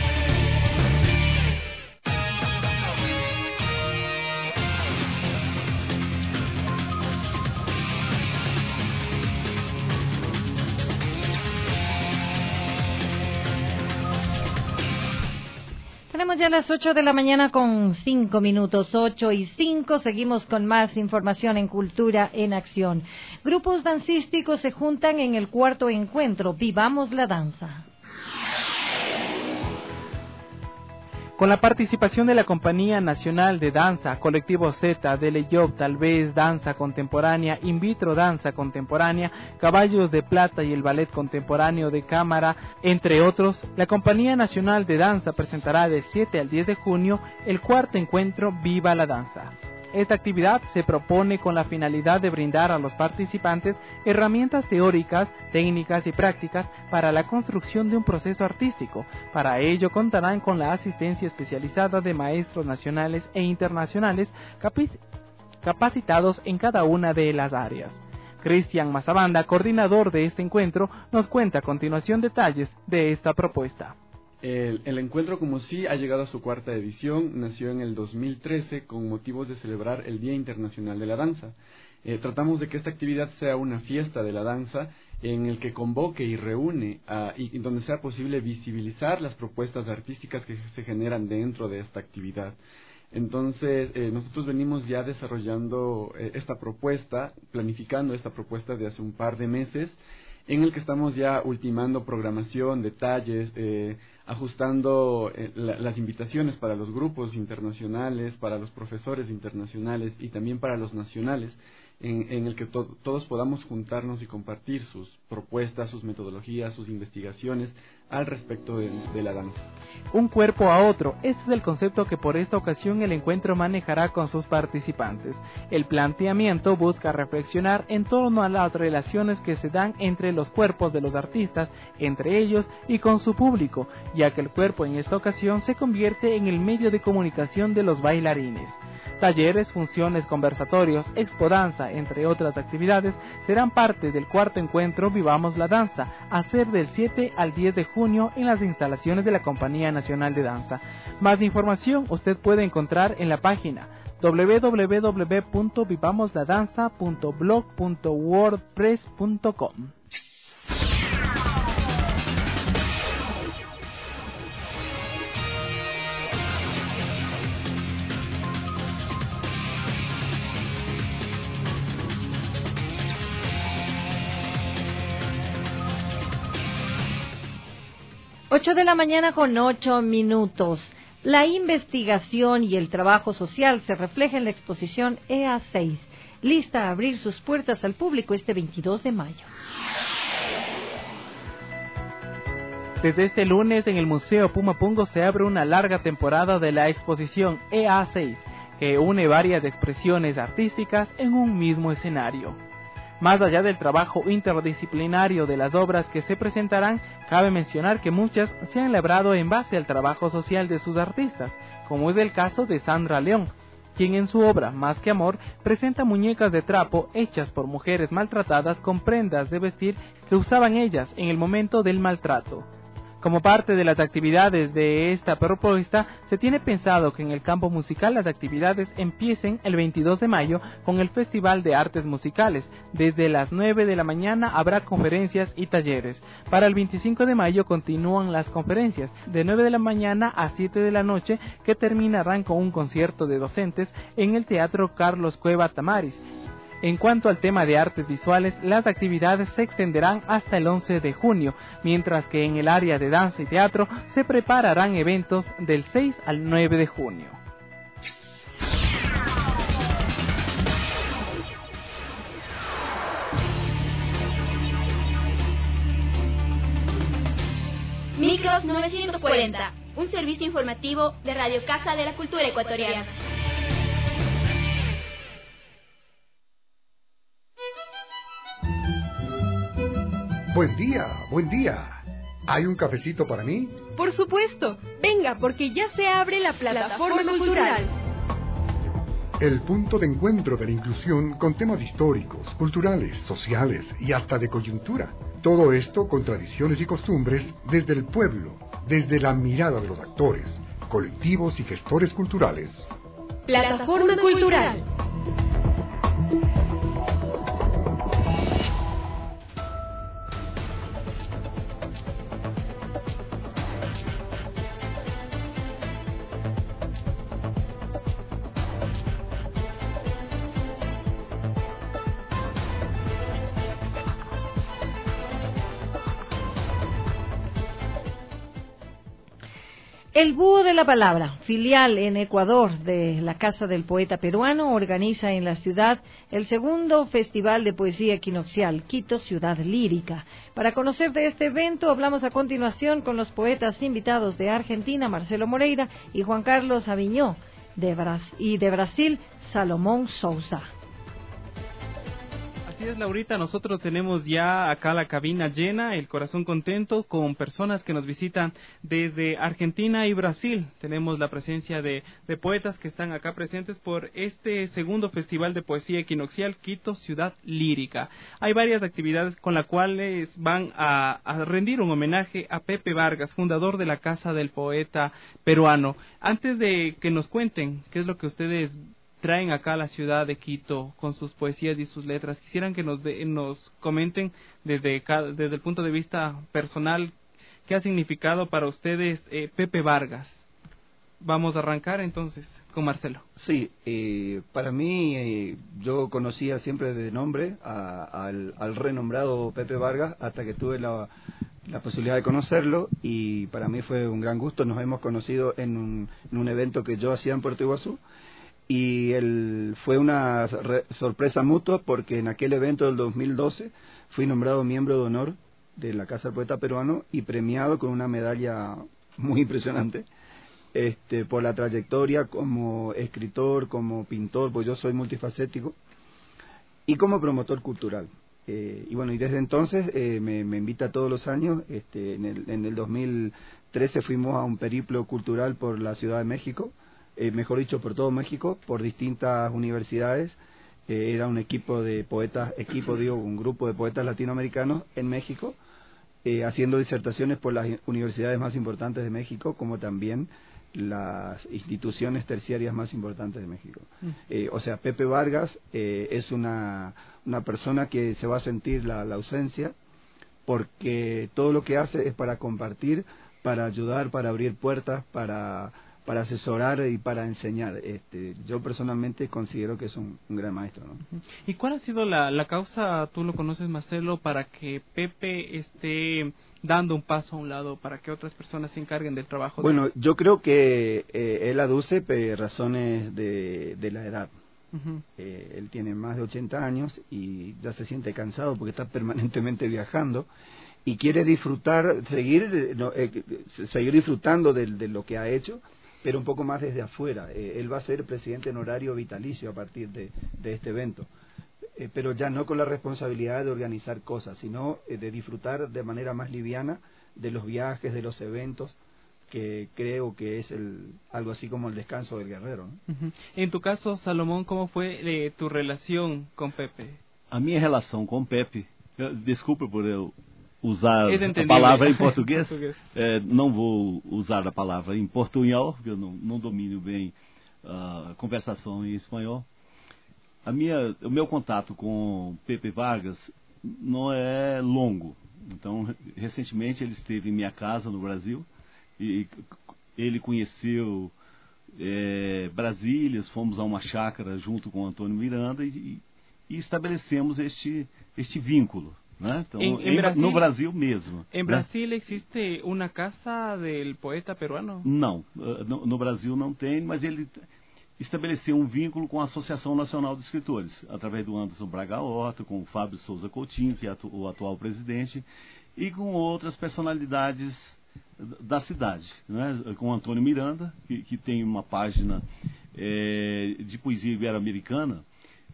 Tenemos ya las 8 de la mañana con 5 minutos, 8:05. Seguimos con más información en Cultura en Acción. Grupos dancísticos se juntan en el cuarto encuentro Vivamos la Danza. Con la participación de la Compañía Nacional de Danza, Colectivo Z, Deleyob, Tal vez Danza Contemporánea, In Vitro Danza Contemporánea, Caballos de Plata y el Ballet Contemporáneo de Cámara, entre otros, la Compañía Nacional de Danza presentará del 7 al 10 de junio el cuarto encuentro Viva la Danza. Esta actividad se propone con la finalidad de brindar a los participantes herramientas teóricas, técnicas y prácticas para la construcción de un proceso artístico. Para ello contarán con la asistencia especializada de maestros nacionales e internacionales capacitados en cada una de las áreas. Cristian Mazabanda, coordinador de este encuentro, nos cuenta a continuación detalles de esta propuesta. El encuentro como sí ha llegado a su cuarta edición, nació en el 2013 con motivos de celebrar el Día Internacional de la Danza. Tratamos de que esta actividad sea una fiesta de la danza en el que convoque y reúne y donde sea posible visibilizar las propuestas artísticas que se generan dentro de esta actividad. Entonces, nosotros venimos ya desarrollando esta propuesta, planificando esta propuesta de hace un par de meses, en el que estamos ya ultimando programación, detalles, ajustando las invitaciones para los grupos internacionales, para los profesores internacionales y también para los nacionales, en el que todos podamos juntarnos y compartir sus propuestas, sus metodologías, sus investigaciones al respecto de la danza. Un cuerpo a otro, este es el concepto que por esta ocasión el encuentro manejará con sus participantes. El planteamiento busca reflexionar en torno a las relaciones que se dan entre los cuerpos de los artistas, entre ellos y con su público, ya que el cuerpo en esta ocasión se convierte en el medio de comunicación de los bailarines. Talleres, funciones, conversatorios, expodanza, entre otras actividades, serán parte del cuarto encuentro Vivamos la Danza, a ser del 7 al 10 de junio en las instalaciones de la Compañía Nacional de Danza. Más información usted puede encontrar en la página www.vivamosladanza.blog.wordpress.com. 8 de la mañana con 8 minutos. La investigación y el trabajo social se refleja en la exposición EA6, lista a abrir sus puertas al público este 22 de mayo. Desde este lunes en el Museo Pumapungo se abre una larga temporada de la exposición EA6, que une varias expresiones artísticas en un mismo escenario. Más allá del trabajo interdisciplinario de las obras que se presentarán, cabe mencionar que muchas se han labrado en base al trabajo social de sus artistas, como es el caso de Sandra León, quien en su obra Más que Amor presenta muñecas de trapo hechas por mujeres maltratadas con prendas de vestir que usaban ellas en el momento del maltrato. Como parte de las actividades de esta propuesta, se tiene pensado que en el campo musical las actividades empiecen el 22 de mayo con el Festival de Artes Musicales. Desde las 9 de la mañana habrá conferencias y talleres. Para el 25 de mayo continúan las conferencias, de 9 de la mañana a 7 de la noche, que terminarán con un concierto de docentes en el Teatro Carlos Cueva Tamaris. En cuanto al tema de artes visuales, las actividades se extenderán hasta el 11 de junio, mientras que en el área de danza y teatro se prepararán eventos del 6 al 9 de junio. Micros 940, un servicio informativo de Radio Casa de la Cultura Ecuatoriana. Buen día, buen día. ¿Hay un cafecito para mí? Por supuesto. Venga, porque ya se abre la plataforma cultural. el punto de encuentro de la inclusión con temas históricos, culturales, sociales y hasta de coyuntura. Todo esto con tradiciones y costumbres desde el pueblo, desde la mirada de los actores, colectivos y gestores culturales. Plataforma Cultural. El Búho de la Palabra, filial en Ecuador de la Casa del Poeta Peruano, organiza en la ciudad el segundo Festival de Poesía Equinoccial, Quito Ciudad Lírica. Para conocer de este evento, hablamos a continuación con los poetas invitados de Argentina, Marcelo Moreira, y Juan Carlos Aviñó, y de Brasil, Salomón Sousa. Así es, Laurita, nosotros tenemos ya acá la cabina llena, el corazón contento, con personas que nos visitan desde Argentina y Brasil. Tenemos la presencia de poetas que están acá presentes por este segundo Festival de Poesía Equinoccial, Quito Ciudad Lírica. Hay varias actividades con las cuales van a rendir un homenaje a Pepe Vargas, fundador de la Casa del Poeta Peruano. Antes de que nos cuenten qué es lo que ustedes traen acá a la ciudad de Quito con sus poesías y sus letras, quisieran que nos comenten desde el punto de vista personal qué ha significado para ustedes Pepe Vargas. Vamos a arrancar entonces con Marcelo. Sí, para mí yo conocía siempre de nombre al renombrado Pepe Vargas hasta que tuve la posibilidad de conocerlo, y para mí fue un gran gusto. Nos hemos conocido en un evento que yo hacía en Puerto Iguazú, y fue una sorpresa mutua, porque en aquel evento del 2012 fui nombrado miembro de honor de la Casa del Poeta Peruano y premiado con una medalla muy impresionante por la trayectoria como escritor, como pintor, pues yo soy multifacético, y como promotor cultural. Y bueno, y desde entonces me invita todos los años. En el 2013 fuimos a un periplo cultural por la Ciudad de México, mejor dicho, por todo México, por distintas universidades. Era un equipo de poetas, un grupo de poetas latinoamericanos en México, haciendo disertaciones por las universidades más importantes de México, como también las instituciones terciarias más importantes de México. O sea, Pepe Vargas es una persona que se va a sentir la ausencia, porque todo lo que hace es para compartir, para ayudar, para abrir puertas, para asesorar y para enseñar. Yo personalmente considero que es un gran maestro, ¿no? ¿Y cuál ha sido la causa, tú lo conoces, Marcelo, para que Pepe esté dando un paso a un lado, para que otras personas se encarguen del trabajo? Bueno, yo creo que él aduce razones de la edad. Él tiene más de 80 años y ya se siente cansado porque está permanentemente viajando y quiere disfrutar, seguir disfrutando de lo que ha hecho, pero un poco más desde afuera. Él va a ser presidente honorario vitalicio a partir de este evento, pero ya no con la responsabilidad de organizar cosas, sino de disfrutar de manera más liviana de los viajes, de los eventos, que creo que es algo así como el descanso del guerrero, ¿no? En tu caso, Salomón, ¿cómo fue tu relación con Pepe? A minha relação com Pepe, desculpa por eu usar a palavra em português, não vou usar a palavra em portunhol, porque eu não domino bem a conversação em espanhol. O meu contato com Pepe Vargas não é longo. Então, recentemente ele esteve em minha casa no Brasil e ele conheceu Brasília, fomos a uma chácara junto com Antônio Miranda e estabelecemos este vínculo. ¿no? Brasil, no Brasil mesmo. ¿En Brasil existe una casa del poeta peruano? Não, no Brasil não tem, mas ele estabeleceu um vínculo com a Associação Nacional de Escritores, através do Anderson Braga Horta, com o Fábio Souza Coutinho, que é o atual presidente, e com outras personalidades da cidade, né? Com o Antônio Miranda, que tem uma página de poesia ibero-americana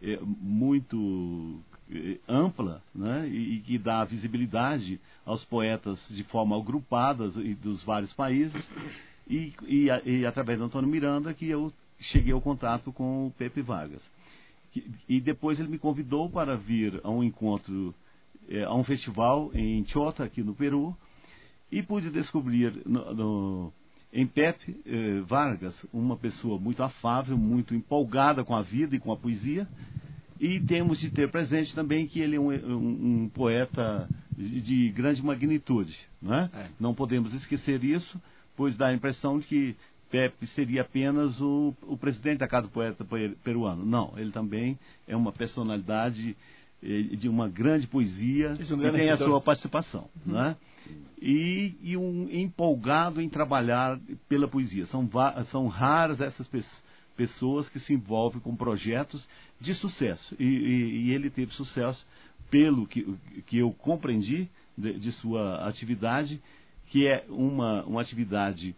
muito ampla, né? E que dá visibilidade aos poetas de forma agrupada dos vários países, e através do Antônio Miranda que eu cheguei ao contato com o Pepe Vargas. E depois ele me convidou para vir a um encontro, a um festival em Chota, aqui no Peru, e pude descobrir em Pepe Vargas uma pessoa muito afável, muito empolgada com a vida e com a poesia, e temos de ter presente também que ele é um poeta de grande magnitude, né? Não podemos esquecer isso, pois dá a impressão de que Pepe seria apenas o presidente da Casa do Poeta Peruano. Não, ele também é uma personalidade de uma grande poesia e tem a sua participação, né? E um empolgado em trabalhar pela poesia. São raras essas pessoas que se envolvem com projetos de sucesso. E ele teve sucesso pelo que eu compreendi de sua atividade, que é uma atividade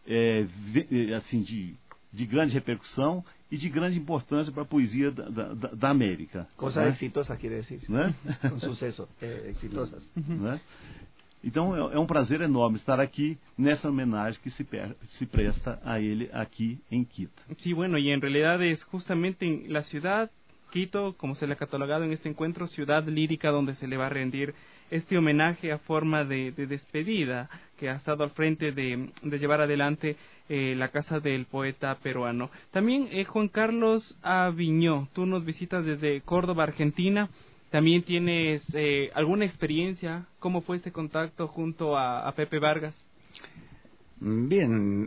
assim, de grande repercussão e de grande importância para a poesia da América. Coisas exitosas, quer dizer. Né? Com sucesso, exitosas. Né? Então é um prazer enorme estar aqui nessa homenagem que se presta a ele aquí en Quito. Sí, bueno, y en realidad es justamente en la ciudad, Quito, como se le ha catalogado en este encuentro, ciudad lírica, donde se le va a rendir este homenaje a forma de despedida, que ha estado al frente de llevar adelante la Casa del Poeta Peruano. También Juan Carlos Aviñó, tú nos visitas desde Córdoba, Argentina. ¿También tienes alguna experiencia? ¿Cómo fue este contacto junto a Pepe Vargas? Bien,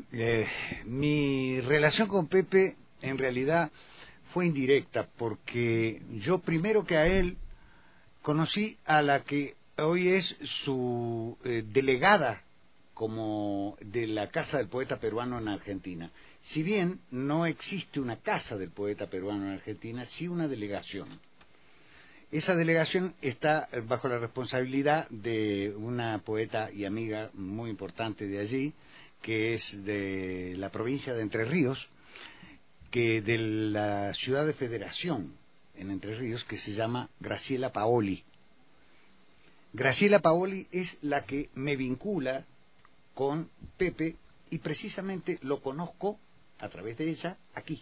mi relación con Pepe en realidad fue indirecta, porque yo primero que a él conocí a la que hoy es su delegada como de la Casa del Poeta Peruano en Argentina. Si bien no existe una Casa del Poeta Peruano en Argentina, sí una delegación. Esa delegación está bajo la responsabilidad de una poeta y amiga muy importante de allí, que es de la provincia de Entre Ríos, que de la ciudad de Federación en Entre Ríos, que se llama Graciela Paoli. Graciela Paoli es la que me vincula con Pepe, y precisamente lo conozco a través de ella aquí,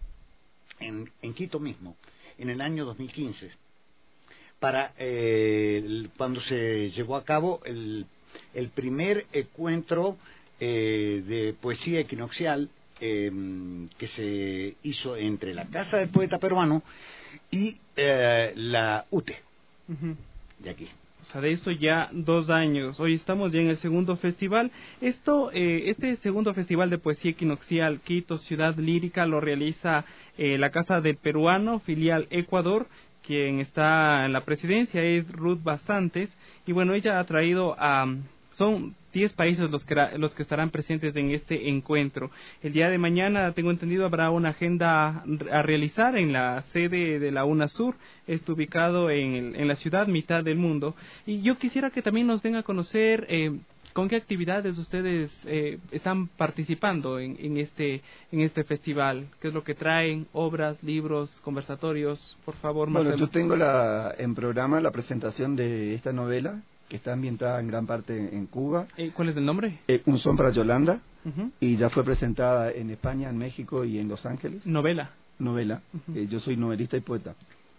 en Quito mismo, en el año 2015. Para cuando se llevó a cabo el primer encuentro de poesía equinoccial que se hizo entre la Casa del Poeta Peruano y la UTE de aquí. O sea, de eso ya 2 años. Hoy estamos ya en el segundo festival. Este segundo festival de poesía equinoccial, Quito, Ciudad Lírica, lo realiza la Casa del Peruano, filial Ecuador. Quien está en la presidencia es Ruth Basantes, y bueno, ella ha traído son 10 países los que estarán presentes en este encuentro. El día de mañana, tengo entendido, habrá una agenda a realizar en la sede de la UNASUR, está ubicado en la ciudad mitad del mundo, y yo quisiera que también nos den a conocer ¿con qué actividades ustedes están participando en este festival? ¿Qué es lo que traen? ¿Obras, libros, conversatorios? Por favor, Marcelo. Bueno, yo tengo en programa la presentación de esta novela, que está ambientada en gran parte en Cuba. ¿Cuál es el nombre? Un son para Yolanda, y ya fue presentada en España, en México y en Los Ángeles. ¿Novela? Novela. Yo soy novelista y poeta.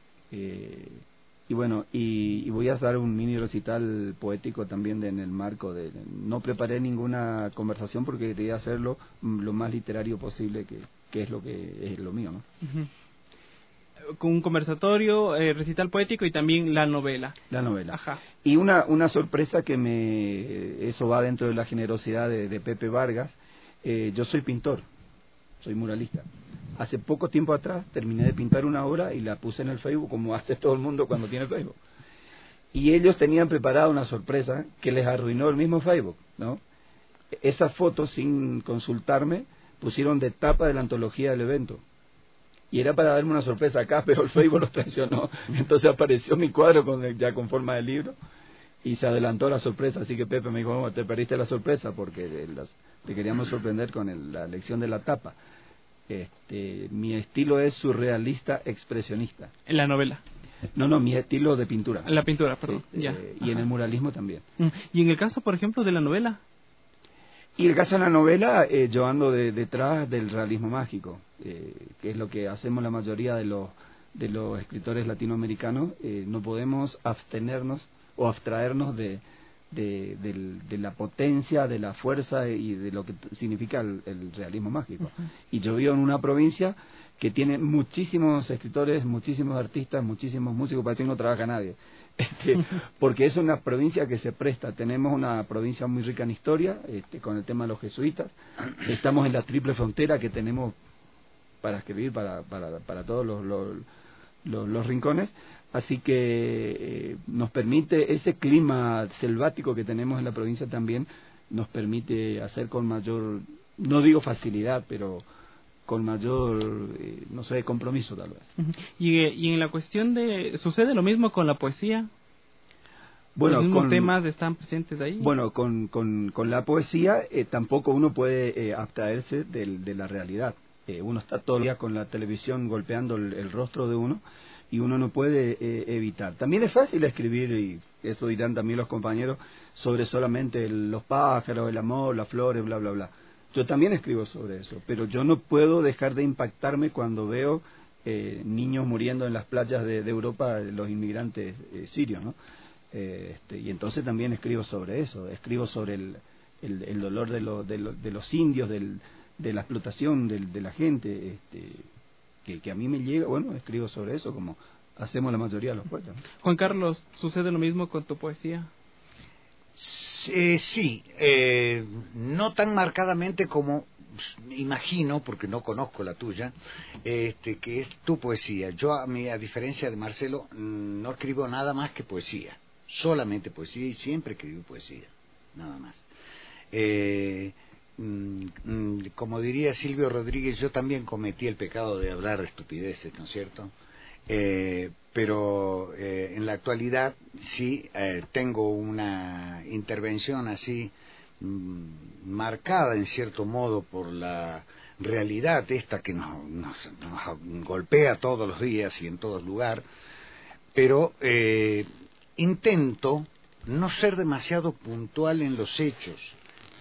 Y bueno, y voy a dar un mini recital poético también en el marco de... No preparé ninguna conversación porque quería hacerlo lo más literario posible, que es lo que es lo mío, ¿no? Con un conversatorio, recital poético y también la novela. La novela. Ajá. Y una sorpresa eso va dentro de la generosidad de Pepe Vargas. Yo soy pintor, soy muralista. Hace poco tiempo atrás terminé de pintar una obra y la puse en el Facebook, como hace todo el mundo cuando tiene Facebook. Y ellos tenían preparada una sorpresa que les arruinó el mismo Facebook, ¿no? Esas fotos, sin consultarme, pusieron de tapa de la antología del evento. Y era para darme una sorpresa acá, pero el Facebook los traicionó. Entonces apareció mi cuadro ya con forma de libro y se adelantó la sorpresa. Así que Pepe me dijo, oh, te perdiste la sorpresa porque te queríamos sorprender con la elección de la tapa. Mi estilo es surrealista expresionista. ¿En la novela? No, mi estilo de pintura. En la pintura, perdón. Sí, y en el muralismo también. ¿Y en el caso, por ejemplo, de la novela? Y el caso de la novela, yo ando detrás del realismo mágico, que es lo que hacemos la mayoría de los escritores latinoamericanos. No podemos abstenernos o abstraernos de la potencia, de la fuerza y de lo que significa el realismo mágico. Uh-huh. Y yo vivo en una provincia que tiene muchísimos escritores, muchísimos artistas, muchísimos músicos, parece que no trabaja nadie. Porque es una provincia que se presta. Tenemos una provincia muy rica en historia, con el tema de los jesuitas. Estamos en la triple frontera que tenemos para escribir para todos los rincones. Así que nos permite, ese clima selvático que tenemos en la provincia también nos permite hacer con mayor, no digo facilidad, pero con mayor, no sé, compromiso tal vez. Y en la cuestión ¿sucede lo mismo con la poesía? Bueno, ¿los mismos temas están presentes ahí? Bueno, con la poesía tampoco uno puede abstraerse de la realidad. Uno está todo el día con la televisión golpeando el rostro de uno, y uno no puede evitar. También es fácil escribir, y eso dirán también los compañeros, sobre solamente los pájaros, el amor, las flores, bla, bla, bla. Yo también escribo sobre eso, pero yo no puedo dejar de impactarme cuando veo niños muriendo en las playas de Europa, los inmigrantes sirios, ¿no? Y entonces también escribo sobre eso, escribo sobre el dolor de los indios, de la explotación de la gente, que a mí me llega. Bueno, escribo sobre eso, como hacemos la mayoría de los poetas. Juan Carlos, ¿sucede lo mismo con tu poesía? Sí, no tan marcadamente como imagino, porque no conozco la tuya, que es tu poesía. Yo, a diferencia de Marcelo, no escribo nada más que poesía, solamente poesía, y siempre escribí poesía, nada más. Como diría Silvio Rodríguez, yo también cometí el pecado de hablar estupideces, ¿no es cierto? Pero en la actualidad sí tengo una intervención así marcada en cierto modo por la realidad esta que nos golpea todos los días y en todo lugar, pero intento no ser demasiado puntual en los hechos.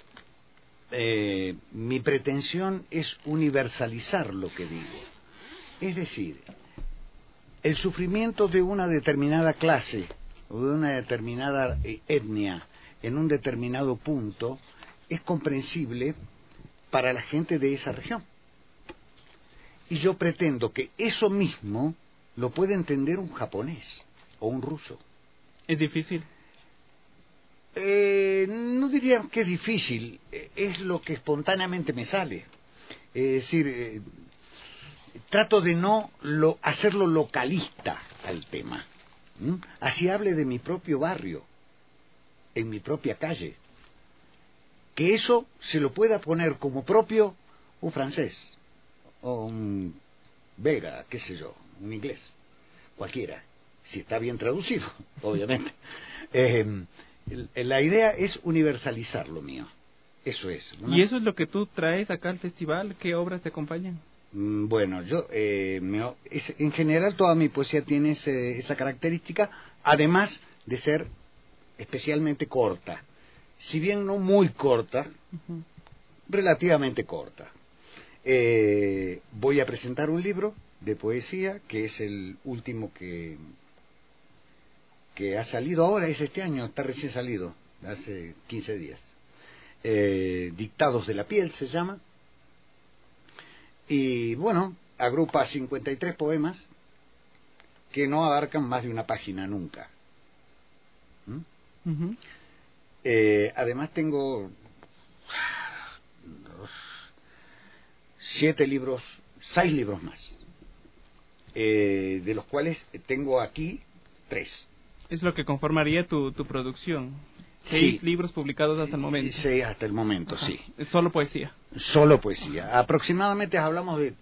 Mi pretensión es universalizar lo que digo, es decir, el sufrimiento de una determinada clase o de una determinada etnia en un determinado punto es comprensible para la gente de esa región, y yo pretendo que eso mismo lo puede entender un japonés o un ruso. ¿Es difícil? No diría que es difícil, es lo que espontáneamente me sale. Es decir, trato de no hacerlo localista al tema. Así hable de mi propio barrio, en mi propia calle. Que eso se lo pueda poner como propio un francés, o un belga, qué sé yo, un inglés, cualquiera, si está bien traducido, obviamente. La idea es universalizar lo mío. Eso es. ¿Y eso es lo que tú traes acá al festival? ¿Qué obras te acompañan? Bueno, yo en general toda mi poesía tiene esa característica, además de ser especialmente corta. Si bien no muy corta, relativamente corta. Voy a presentar un libro de poesía, que es el último que ha salido ahora, es de este año, está recién salido, hace 15 días. Dictados de la piel se llama, y bueno, agrupa 53 poemas que no abarcan más de una página nunca. Además tengo 6 libros más, de los cuales tengo aquí 3. Es lo que conformaría tu producción. 6 libros publicados hasta el momento. 6 hasta el momento, sí. ¿Es solo poesía? Solo poesía. Aproximadamente hablamos de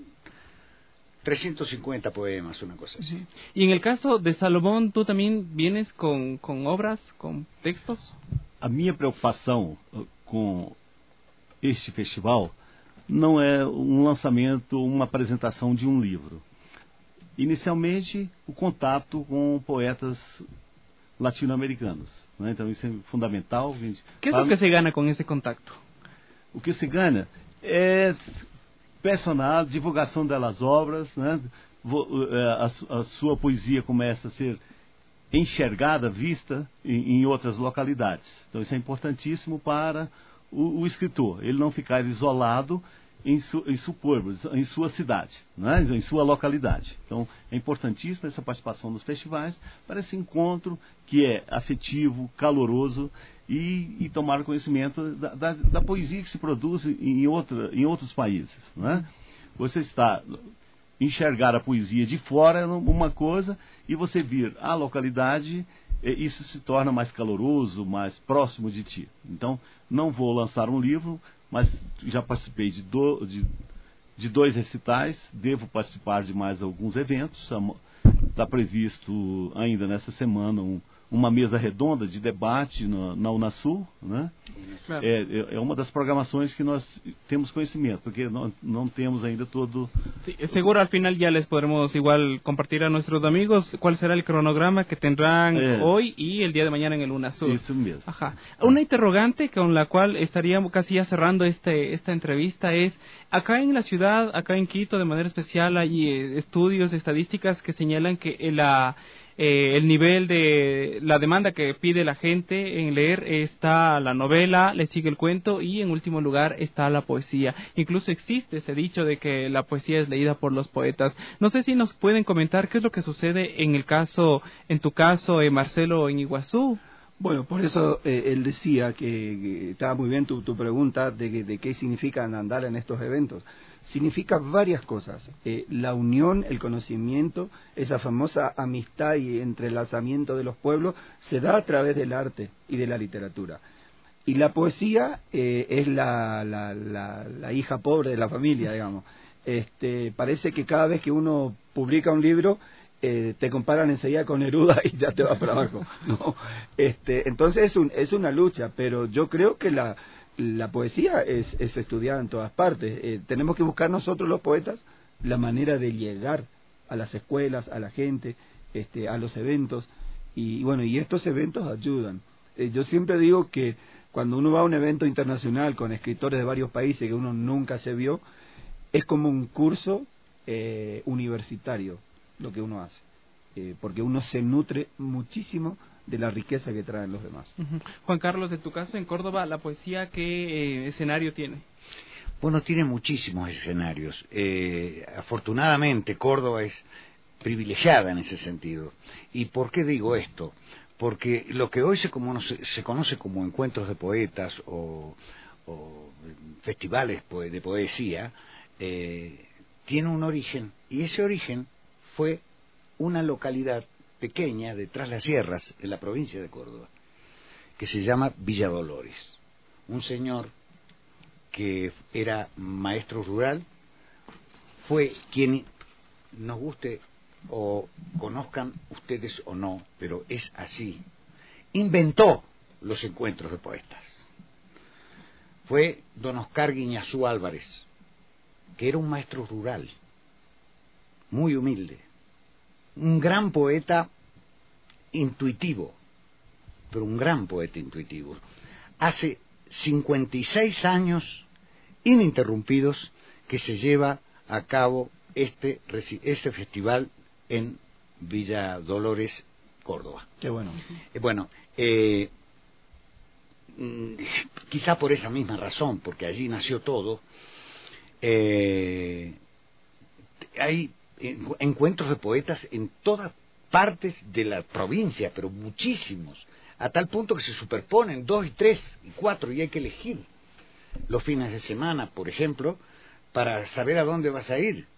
350 poemas, una cosa así. Y en el caso de Salomón, ¿tú también vienes con obras, con textos? A minha preocupação com este festival não é lançamento, uma apresentação de livro. Inicialmente, o contato com poetas latino-americanos, né? Então isso é fundamental. ¿Qué es lo que se gana con ese contacto? o que se ganha é personal, divulgação das obras, né? A sua poesia começa a ser enxergada, vista em outras localidades. Então isso é importantíssimo para o escritor, ele não ficar isolado em sua cidade, né? Em sua localidade. Então é importantíssima essa participação nos festivais para esse encontro que é afetivo, caloroso e tomar conhecimento da poesia que se produz em outros países, né? Você está enxergar a poesia de fora é uma coisa, e você vir à localidade, isso se torna mais caloroso, mais próximo de ti. Então, não vou lançar um livro, mas já participei de 2 recitais, devo participar de mais alguns eventos. Está previsto ainda nessa semana uma mesa redonda de debate na Unasul, né? Claro. É uma das programações que nós temos conhecimento, porque não temos ainda todo... Sí, seguro al final ya les podremos igual compartir a nuestros amigos cuál será el cronograma que tendrán hoy y el día de mañana en el Unasur. Eso mismo. Ajá. Una interrogante con la cual estaríamos casi ya cerrando esta entrevista es, acá en la ciudad, acá en Quito de manera especial, hay estudios, estadísticas que señalan que el nivel de la demanda que pide la gente en leer está la novela, le sigue el cuento y en último lugar está la poesía. Incluso existe ese dicho de que la poesía es leída por los poetas. No sé si nos pueden comentar qué es lo que sucede en tu caso, Marcelo, en Iguazú. Bueno, por eso él decía que estaba muy bien tu pregunta de qué significa andar en estos eventos. Significa varias cosas, la unión, el conocimiento, esa famosa amistad y entrelazamiento de los pueblos se da a través del arte y de la literatura. Y la poesía es la hija pobre de la familia, digamos. Parece que cada vez que uno publica un libro, te comparan enseguida con Neruda y ya te va para abajo, ¿no? Entonces es una lucha, pero yo creo que la poesía es estudiada en todas partes. Tenemos que buscar nosotros los poetas la manera de llegar a las escuelas, a la gente, a los eventos, y bueno, y estos eventos ayudan. Yo siempre digo que cuando uno va a un evento internacional con escritores de varios países que uno nunca se vio, es como un curso universitario lo que uno hace, porque uno se nutre muchísimo de la riqueza que traen los demás. Juan Carlos, en tu caso, en Córdoba, ¿la poesía qué escenario tiene? Bueno, tiene muchísimos escenarios. Afortunadamente, Córdoba es privilegiada en ese sentido. ¿Y por qué digo esto? Porque lo que hoy se conoce como encuentros de poetas o festivales de poesía, tiene un origen, y ese origen fue una localidad pequeña de Tras las Sierras, en la provincia de Córdoba, que se llama Villa Dolores. Un señor que era maestro rural fue quien, nos guste o conozcan ustedes o no, pero es así, inventó los encuentros de poetas. Fue don Oscar Guiñazú Álvarez, que era un maestro rural, muy humilde, un gran poeta intuitivo, pero un gran poeta intuitivo. Hace 56 años ininterrumpidos que se lleva a cabo este festival en Villa Dolores, Córdoba. Qué bueno. Quizá por esa misma razón, porque allí nació todo, hay encuentros de poetas en todas partes de la provincia, pero muchísimos, a tal punto que se superponen 2 y 3 y 4 y hay que elegir los fines de semana, por ejemplo, para saber a dónde vas a ir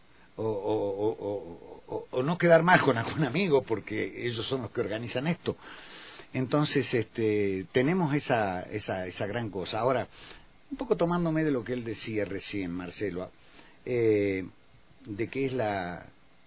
o no quedar mal con algún amigo, porque ellos son los que organizan esto. Entonces tenemos esa gran cosa. Ahora, un poco tomándome de lo que él decía recién, Marcelo, de que es la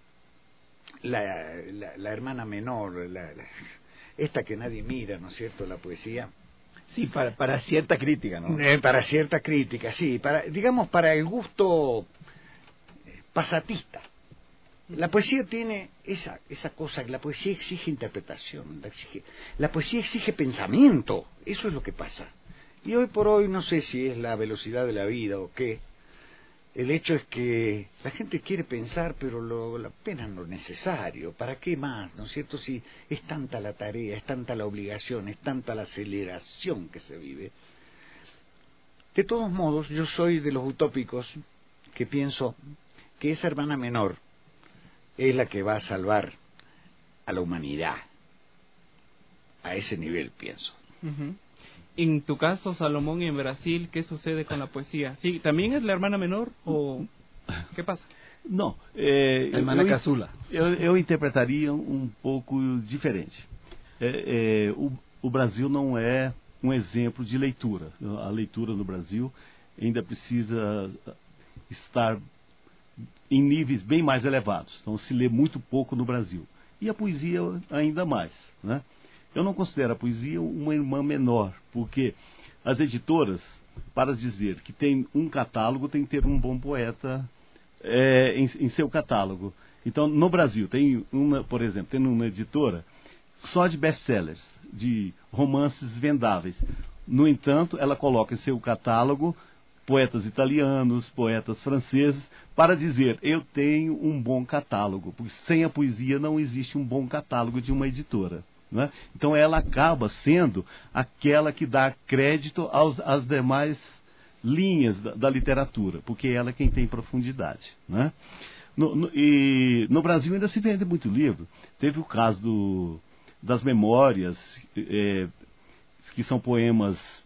hermana menor, esta que nadie mira, ¿no es cierto?, la poesía. Sí, para cierta crítica, ¿no? Para cierta crítica, sí, digamos para el gusto pasatista. La poesía tiene esa cosa, que la poesía exige interpretación, la poesía exige pensamiento, eso es lo que pasa. Y hoy por hoy, no sé si es la velocidad de la vida o qué, el hecho es que la gente quiere pensar, pero apenas lo necesario. ¿Para qué más? ¿No es cierto? Si es tanta la tarea, es tanta la obligación, es tanta la aceleración que se vive. De todos modos, yo soy de los utópicos que pienso que esa hermana menor es la que va a salvar a la humanidad. A ese nivel pienso. Uh-huh. En tu caso, Salomón, y en Brasil, ¿qué sucede con la poesía? ¿Sí, también es la hermana menor o qué pasa? Não, Hermana Caçula. Eu interpretaria um pouco diferente. O Brasil não é um exemplo de leitura. A leitura no Brasil ainda precisa estar em níveis bem mais elevados. Então se lê muito pouco no Brasil. E a poesia ainda mais, né? Eu não considero a poesia uma irmã menor, porque as editoras, para dizer que tem um catálogo, tem que ter um bom poeta em seu catálogo. Então, no Brasil, por exemplo, tem uma editora só de best-sellers, de romances vendáveis. No entanto, ela coloca em seu catálogo poetas italianos, poetas franceses, para dizer, eu tenho um bom catálogo, porque sem a poesia não existe um bom catálogo de uma editora. Né? Então ela acaba sendo aquela que dá crédito às demais linhas da literatura, porque ela é quem tem profundidade. Né? E no Brasil ainda se vende muito livro. Teve o caso das memórias, que são poemas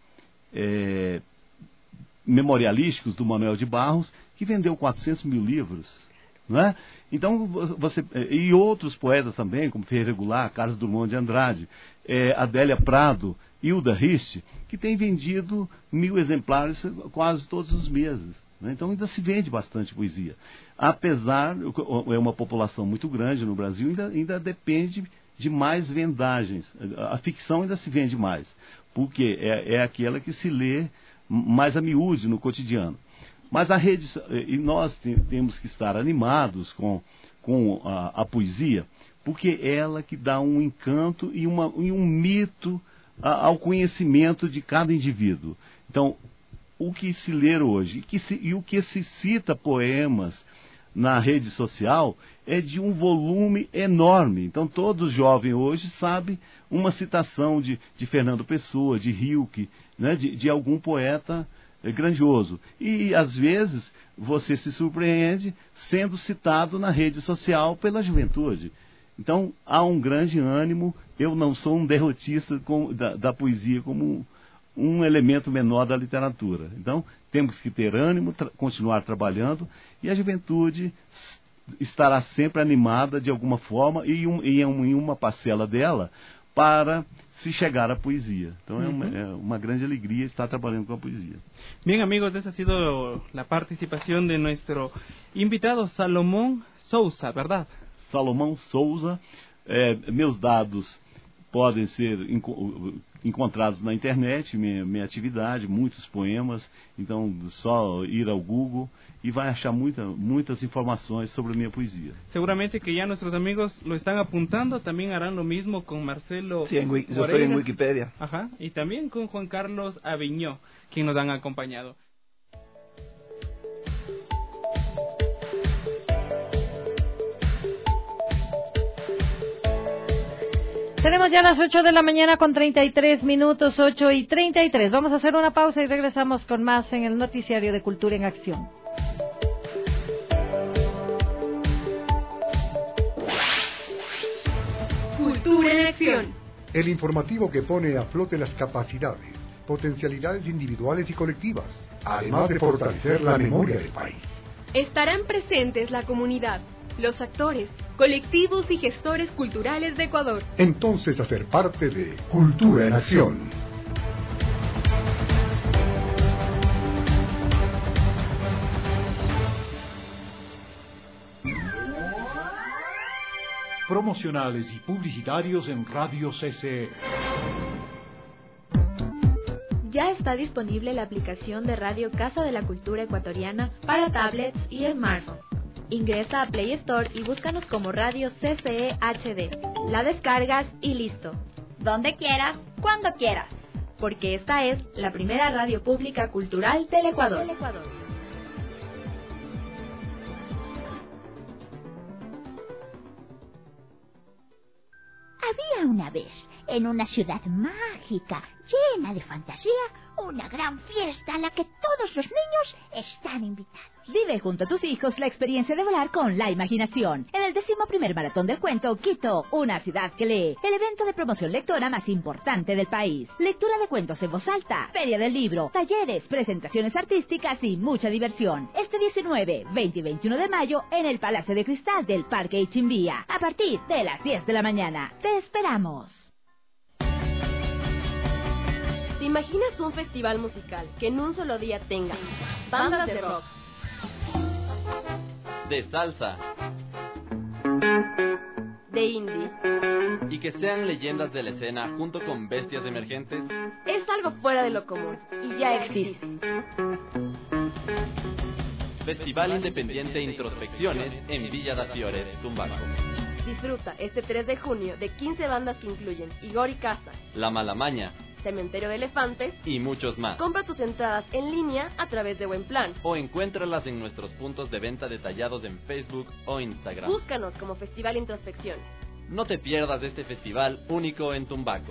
memorialísticos do Manuel de Barros, que vendeu 400 mil livros. Não é? Então e outros poetas também, como Ferreira Goulart, Carlos Drummond de Andrade, Adélia Prado, Hilda Rist, que tem vendido 1000 exemplares quase todos os meses. Né? Então ainda se vende bastante poesia. Apesar, é uma população muito grande no Brasil, ainda depende de mais vendagens. A ficção ainda se vende mais, porque é aquela que se lê mais a miúde no cotidiano. Mas a rede, e nós temos que estar animados com a poesia, porque é ela que dá um encanto e um mito ao conhecimento de cada indivíduo. Então, o que se lê hoje e o que se cita poemas na rede social é de um volume enorme. Então, todo jovem hoje sabe uma citação de Fernando Pessoa, de Rilke, né, de algum poeta grandioso. E, às vezes, você se surpreende sendo citado na rede social pela juventude. Então, há um grande ânimo. Eu não sou um derrotista da poesia como um elemento menor da literatura. Então, temos que ter ânimo, continuar trabalhando, e a juventude estará sempre animada de alguma forma e em uma parcela dela para se chegar à poesía. Entonces, es una gran alegría estar trabajando con la poesía. Bien, amigos, esa ha sido la participación de nuestro invitado Salomón Souza, ¿verdad? Salomão Souza. Meus dados podem ser encontrados na internet, minha atividade, muitos poemas. Então, só ir ao Google y vai achar muitas informações sobre minha poesía. Seguramente que ya nuestros amigos lo están apuntando, también harán lo mismo con Marcelo. Sí, yo estoy en Wikipedia. Ajá, y también con Juan Carlos Aviñó, quien nos han acompañado. Tenemos ya las 8 de la mañana con 33 minutos, 8:33. Vamos a hacer una pausa y regresamos con más en el noticiario de Cultura en Acción. Cultura en Acción. El informativo que pone a flote las capacidades, potencialidades individuales y colectivas, además de fortalecer la memoria del país. Estarán presentes la comunidad, los actores, colectivos y gestores culturales de Ecuador. Entonces, hacer parte de Cultura en Acción. Promocionales y publicitarios en Radio CCE. Ya está disponible la aplicación de Radio Casa de la Cultura Ecuatoriana para tablets y smartphones. Ingresa a Play Store y búscanos como Radio CCE HD. La descargas y listo. Donde quieras, cuando quieras. porque esta es la primera radio pública cultural del Ecuador. Había una vez, en una ciudad mágica, llena de fantasía, una gran fiesta a la que todos los niños están invitados. Vive junto a tus hijos la experiencia de volar con la imaginación en el 11º Maratón del Cuento Quito, una ciudad que lee, el evento de promoción lectora más importante del país. Lectura de cuentos en voz alta, feria del libro, talleres, presentaciones artísticas y mucha diversión. Este 19, 20 y 21 de mayo en el Palacio de Cristal del Parque Ichimbía, a partir de las 10 de la mañana. ¡Te esperamos! ¿Te imaginas un festival musical que en un solo día tenga bandas de rock, de salsa, de indie, y que sean leyendas de la escena junto con bestias emergentes? Es algo fuera de lo común y ya existe. Festival Independiente Introspecciones en Villa da Fiore, Tumbaco. Disfruta este 3 de junio de 15 bandas que incluyen Igor y Casa, La Malamaña, Cementerio de Elefantes y muchos más. Compra tus entradas en línea a través de Buenplan o encuéntralas en nuestros puntos de venta detallados en Facebook o Instagram. Búscanos como Festival Introspecciones. No te pierdas de este festival único en Tumbaco.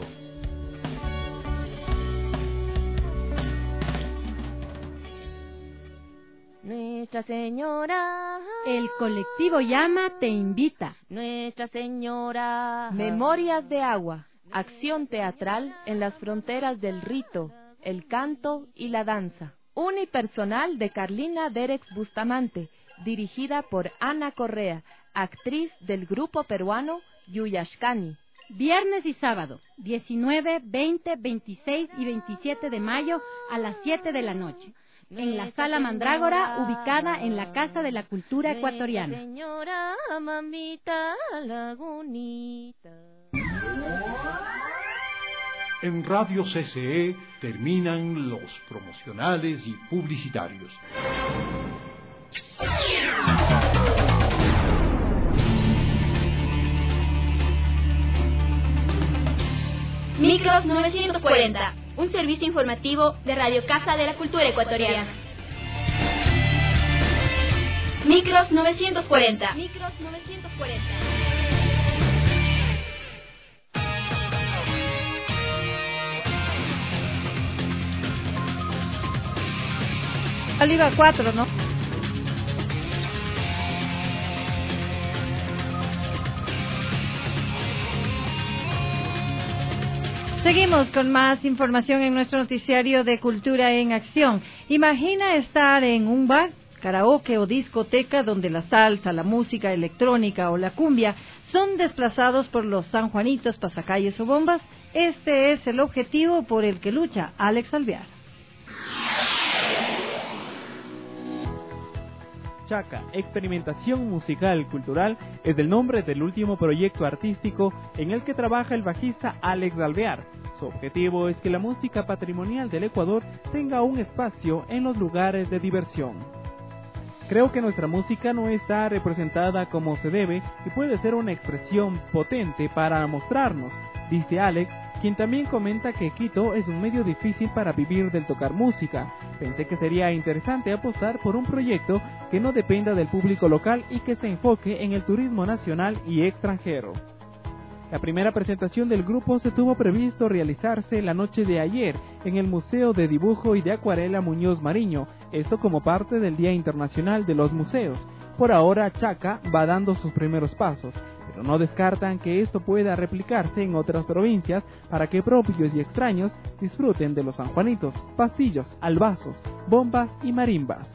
Nuestra Señora. El colectivo Llama te invita. Nuestra Señora. Memorias de Agua. Acción teatral en las fronteras del rito, el canto y la danza. Unipersonal de Carlina Derex Bustamante, dirigida por Ana Correa, actriz del grupo peruano Yuyashkani. Viernes y sábado, 19, 20, 26 y 27 de mayo a las 7 de la noche. En la Sala Mandrágora, ubicada en la Casa de la Cultura Ecuatoriana. Señora, mamita lagunita. En Radio CCE terminan los promocionales y publicitarios. Micros 940, un servicio informativo de Radio Casa de la Cultura Ecuatoriana. Micros 940. Micros 940. Saliva 4, ¿no? Seguimos con más información en nuestro noticiario de Cultura en Acción. Imagina estar en un bar, karaoke o discoteca donde la salsa, la música electrónica o la cumbia son desplazados por los sanjuanitos, pasacalles o bombas. Este es el objetivo por el que lucha Alex Alvear. Chaca, experimentación musical cultural, es el nombre del último proyecto artístico en el que trabaja el bajista Alex Alvear. Su objetivo es que la música patrimonial del Ecuador tenga un espacio en los lugares de diversión. Creo que nuestra música no está representada como se debe y puede ser una expresión potente para mostrarnos, dice Alex, quien también comenta que Quito es un medio difícil para vivir del tocar música. Pensé que sería interesante apostar por un proyecto que no dependa del público local y que se enfoque en el turismo nacional y extranjero. La primera presentación del grupo se tuvo previsto realizarse la noche de ayer en el Museo de Dibujo y de Acuarela Muñoz Mariño, esto como parte del Día Internacional de los Museos. Por ahora, Chaca va dando sus primeros pasos, pero no descartan que esto pueda replicarse en otras provincias para que propios y extraños disfruten de los sanjuanitos, pasillos, albazos, bombas y marimbas.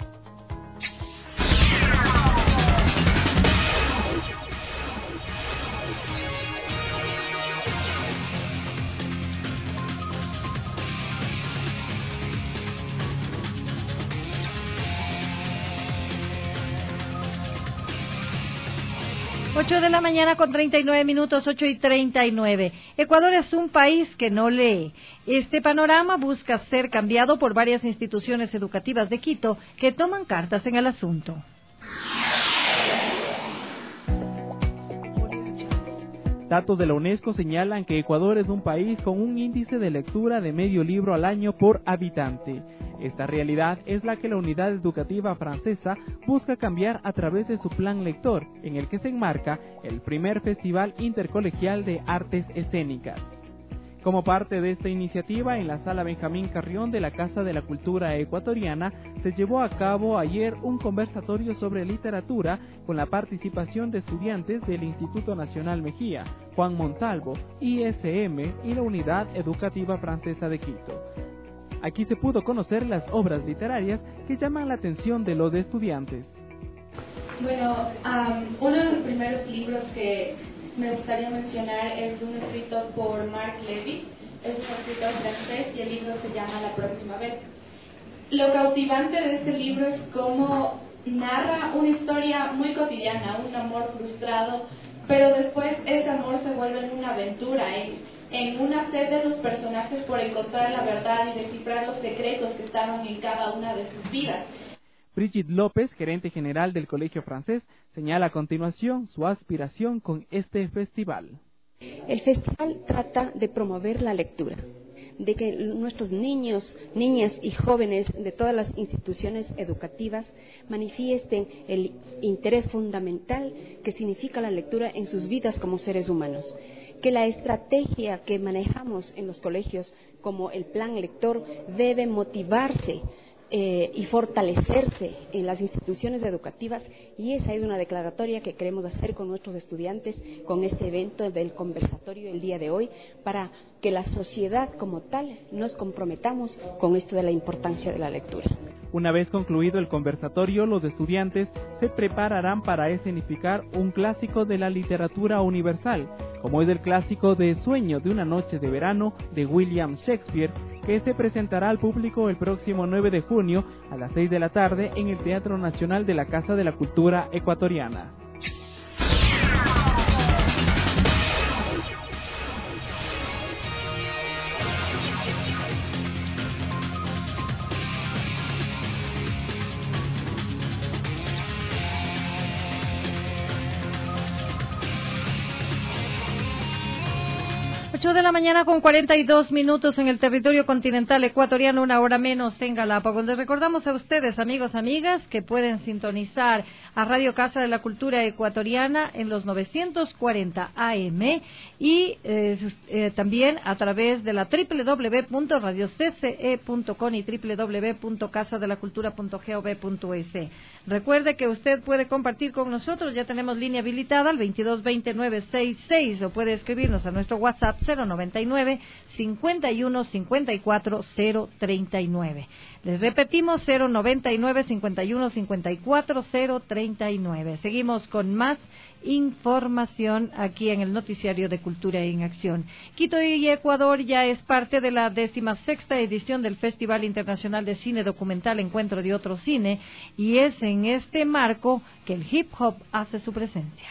Ocho de la mañana con 39 minutos, 8:39. Ecuador es un país que no lee. Este panorama busca ser cambiado por varias instituciones educativas de Quito que toman cartas en el asunto. Datos de la UNESCO señalan que Ecuador es un país con un índice de lectura de medio libro al año por habitante. Esta realidad es la que la Unidad Educativa Francesa busca cambiar a través de su plan lector, en el que se enmarca el primer Festival Intercolegial de Artes Escénicas. Como parte de esta iniciativa, en la Sala Benjamín Carrión de la Casa de la Cultura Ecuatoriana, se llevó a cabo ayer un conversatorio sobre literatura con la participación de estudiantes del Instituto Nacional Mejía, Juan Montalvo, ISM y la Unidad Educativa Francesa de Quito. Aquí se pudo conocer las obras literarias que llaman la atención de los estudiantes. Bueno, uno de los primeros libros que me gustaría mencionar es un escrito por Marc Levy, es un escritor francés y el libro se llama La próxima vez. Lo cautivante de este libro es cómo narra una historia muy cotidiana, un amor frustrado, pero después ese amor se vuelve en una aventura, en una sed de los personajes por encontrar la verdad y descifrar los secretos que estaban en cada una de sus vidas. Brigitte López, gerente general del Colegio Francés, señala a continuación su aspiración con este festival. El festival trata de promover la lectura, de que nuestros niños, niñas y jóvenes de todas las instituciones educativas manifiesten el interés fundamental que significa la lectura en sus vidas como seres humanos. Que la estrategia que manejamos en los colegios, como el plan lector, debe motivarse y fortalecerse en las instituciones educativas, y esa es una declaratoria que queremos hacer con nuestros estudiantes con este evento del conversatorio el día de hoy, para que la sociedad como tal nos comprometamos con esto de la importancia de la lectura. Una vez concluido el conversatorio, los estudiantes se prepararán para escenificar un clásico de la literatura universal, como es el clásico de Sueño de una noche de verano de William Shakespeare, que se presentará al público el próximo 9 de junio a las 6 de la tarde en el Teatro Nacional de la Casa de la Cultura Ecuatoriana. De la mañana con 42 minutos en el territorio continental ecuatoriano, una hora menos en Galápagos. Les recordamos a ustedes, amigos, amigas, que pueden sintonizar a Radio Casa de la Cultura Ecuatoriana en los 940 AM y también a través de la www.radiocce.com y www.casadelacultura.gov.es. Recuerde que usted puede compartir con nosotros, ya tenemos línea habilitada al 2220-966, o puede escribirnos a nuestro WhatsApp 099-5154-039. Les repetimos, 099-5154-039. Seguimos con más información aquí en el noticiario de Cultura en Acción. Quito y Ecuador ya es parte de la 16ª edición del Festival Internacional de Cine Documental Encuentro de Otro Cine, y es en este marco que el hip hop hace su presencia.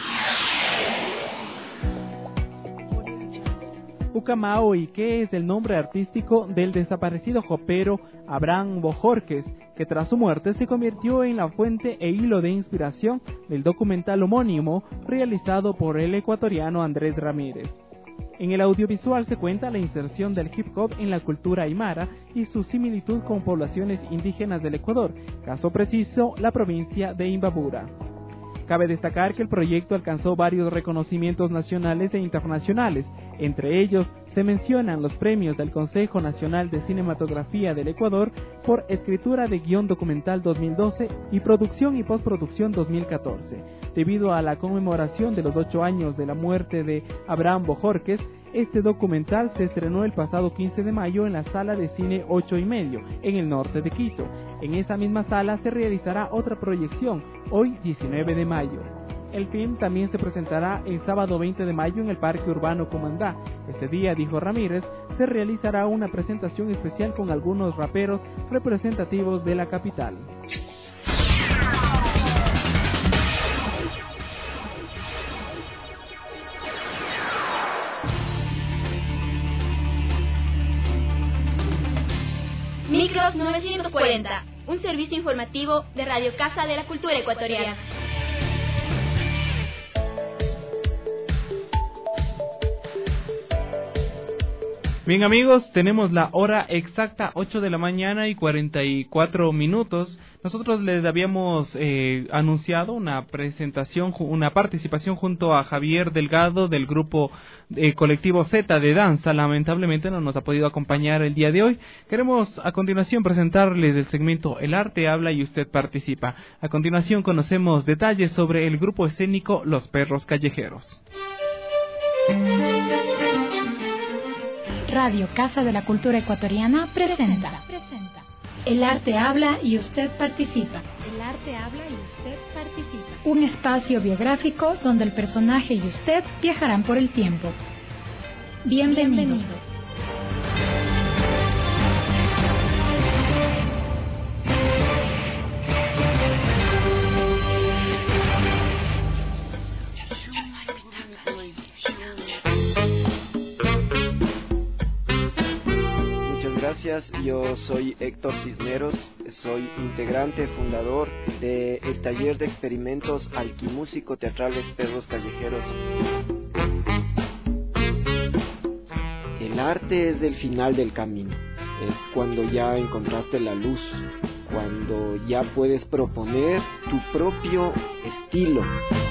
Ucamao Ike es el nombre artístico del desaparecido jopero Abraham Bojorquez, que tras su muerte se convirtió en la fuente e hilo de inspiración del documental homónimo realizado por el ecuatoriano Andrés Ramírez. En el audiovisual se cuenta la inserción del hip hop en la cultura aymara y su similitud con poblaciones indígenas del Ecuador, caso preciso la provincia de Imbabura. Cabe destacar que el proyecto alcanzó varios reconocimientos nacionales e internacionales. Entre ellos se mencionan los premios del Consejo Nacional de Cinematografía del Ecuador por escritura de guión documental 2012 y producción y postproducción 2014. Debido a la conmemoración de los 8 años de la muerte de Abraham Bojorquez, este documental se estrenó el pasado 15 de mayo en la Sala de Cine 8:30, en el norte de Quito. En esa misma sala se realizará otra proyección, hoy 19 de mayo. El film también se presentará el sábado 20 de mayo en el Parque Urbano Comandá. Ese día, dijo Ramírez, se realizará una presentación especial con algunos raperos representativos de la capital. Micros 940, un servicio informativo de Radio Casa de la Cultura Ecuatoriana. Bien, amigos, tenemos la hora exacta, 8 de la mañana y 44 minutos. Nosotros les habíamos anunciado una presentación, una participación junto a Javier Delgado del grupo colectivo Z de danza. Lamentablemente no nos ha podido acompañar el día de hoy. Queremos a continuación presentarles el segmento El Arte Habla y Usted Participa. A continuación conocemos detalles sobre el grupo escénico Los Perros Callejeros. Radio Casa de la Cultura Ecuatoriana presenta El Arte Habla y Usted Participa. El arte habla y usted participa. Un espacio biográfico donde el personaje y usted viajarán por el tiempo. Bienvenidos. Gracias, yo soy Héctor Cisneros, soy integrante, fundador del taller de experimentos alquimúsico teatrales Perros Callejeros. El arte es el final del camino, es cuando ya encontraste la luz, cuando ya puedes proponer tu propio estilo.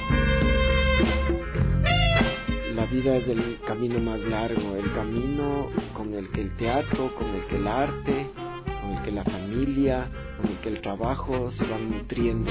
La vida es el camino más largo, el camino con el que el teatro, con el que el arte, con el que la familia, con el que el trabajo se van nutriendo.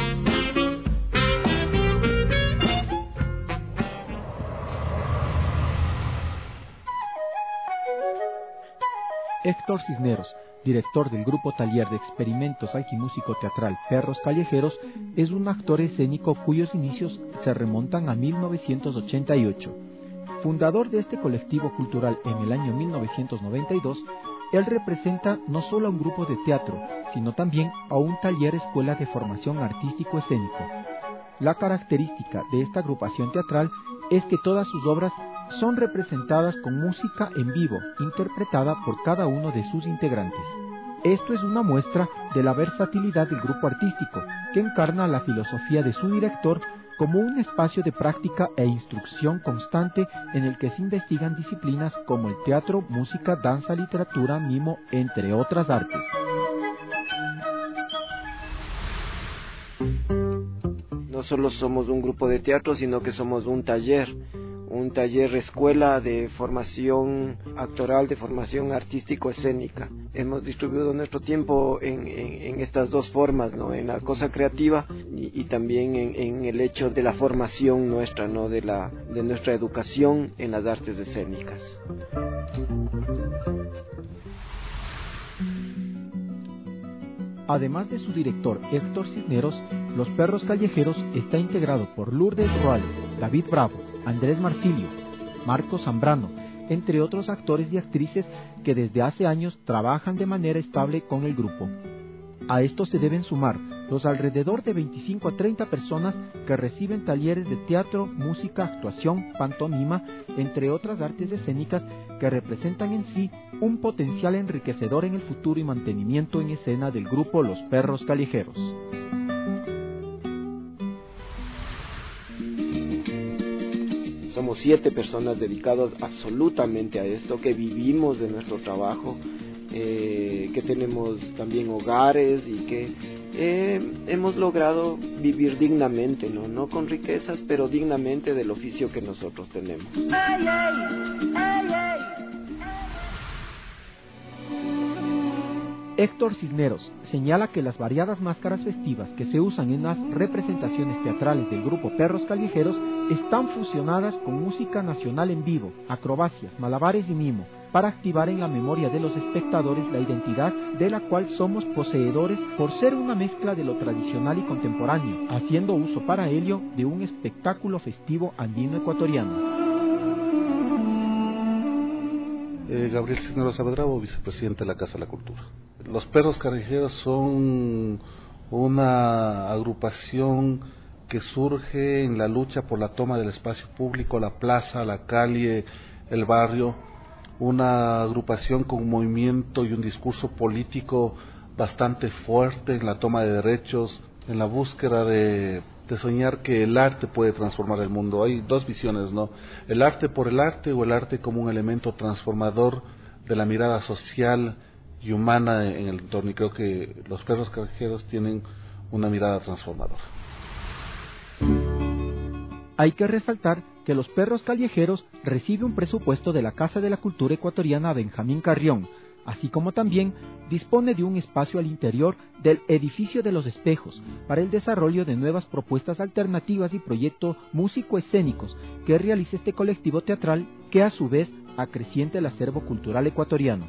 Héctor Cisneros, director del grupo Taller de Experimentos Alquimúsico Teatral Perros Callejeros, es un actor escénico cuyos inicios se remontan a 1988. Fundador de este colectivo cultural en el año 1992, él representa no solo a un grupo de teatro, sino también a un taller escuela de formación artístico-escénico. La característica de esta agrupación teatral es que todas sus obras son representadas con música en vivo, interpretada por cada uno de sus integrantes. Esto es una muestra de la versatilidad del grupo artístico, que encarna la filosofía de su director como un espacio de práctica e instrucción constante en el que se investigan disciplinas como el teatro, música, danza, literatura, mimo, entre otras artes. No solo somos un grupo de teatro, sino que somos un taller escuela de formación actoral, de formación artístico-escénica. Hemos distribuido nuestro tiempo en estas dos formas, ¿no? En la cosa creativa y también en el hecho de la formación nuestra, ¿no? De nuestra educación en las artes escénicas. Además de su director Héctor Cisneros, Los Perros Callejeros está integrado por Lourdes Roales, David Bravo, Andrés Marcilio, Marco Zambrano, entre otros actores y actrices que desde hace años trabajan de manera estable con el grupo. A esto se deben sumar los alrededor de 25 a 30 personas que reciben talleres de teatro, música, actuación, pantomima, entre otras artes escénicas que representan en sí un potencial enriquecedor en el futuro y mantenimiento en escena del grupo Los Perros Callejeros. Somos 7 personas dedicadas absolutamente a esto, que vivimos de nuestro trabajo, que tenemos también hogares y que hemos logrado vivir dignamente, no con riquezas, pero dignamente del oficio que nosotros tenemos. Héctor Cisneros señala que las variadas máscaras festivas que se usan en las representaciones teatrales del grupo Perros Callejeros están fusionadas con música nacional en vivo, acrobacias, malabares y mimo, para activar en la memoria de los espectadores la identidad de la cual somos poseedores por ser una mezcla de lo tradicional y contemporáneo, haciendo uso para ello de un espectáculo festivo andino ecuatoriano. Gabriel Cisneros Saavedra, vicepresidente de la Casa de la Cultura. Los Perros Callejeros son una agrupación que surge en la lucha por la toma del espacio público, la plaza, la calle, el barrio, una agrupación con un movimiento y un discurso político bastante fuerte en la toma de derechos, en la búsqueda de soñar que el arte puede transformar el mundo. Hay dos visiones, ¿no? El arte por el arte o el arte como un elemento transformador la mirada social y humana en el entorno, y creo que los perros callejeros tienen una mirada transformadora. Hay que resaltar que los perros callejeros reciben un presupuesto de la Casa de la Cultura Ecuatoriana Benjamín Carrión, así como también dispone de un espacio al interior del edificio de los espejos para el desarrollo de nuevas propuestas alternativas y proyectos músico-escénicos que realiza este colectivo teatral, que a su vez acrecienta el acervo cultural ecuatoriano.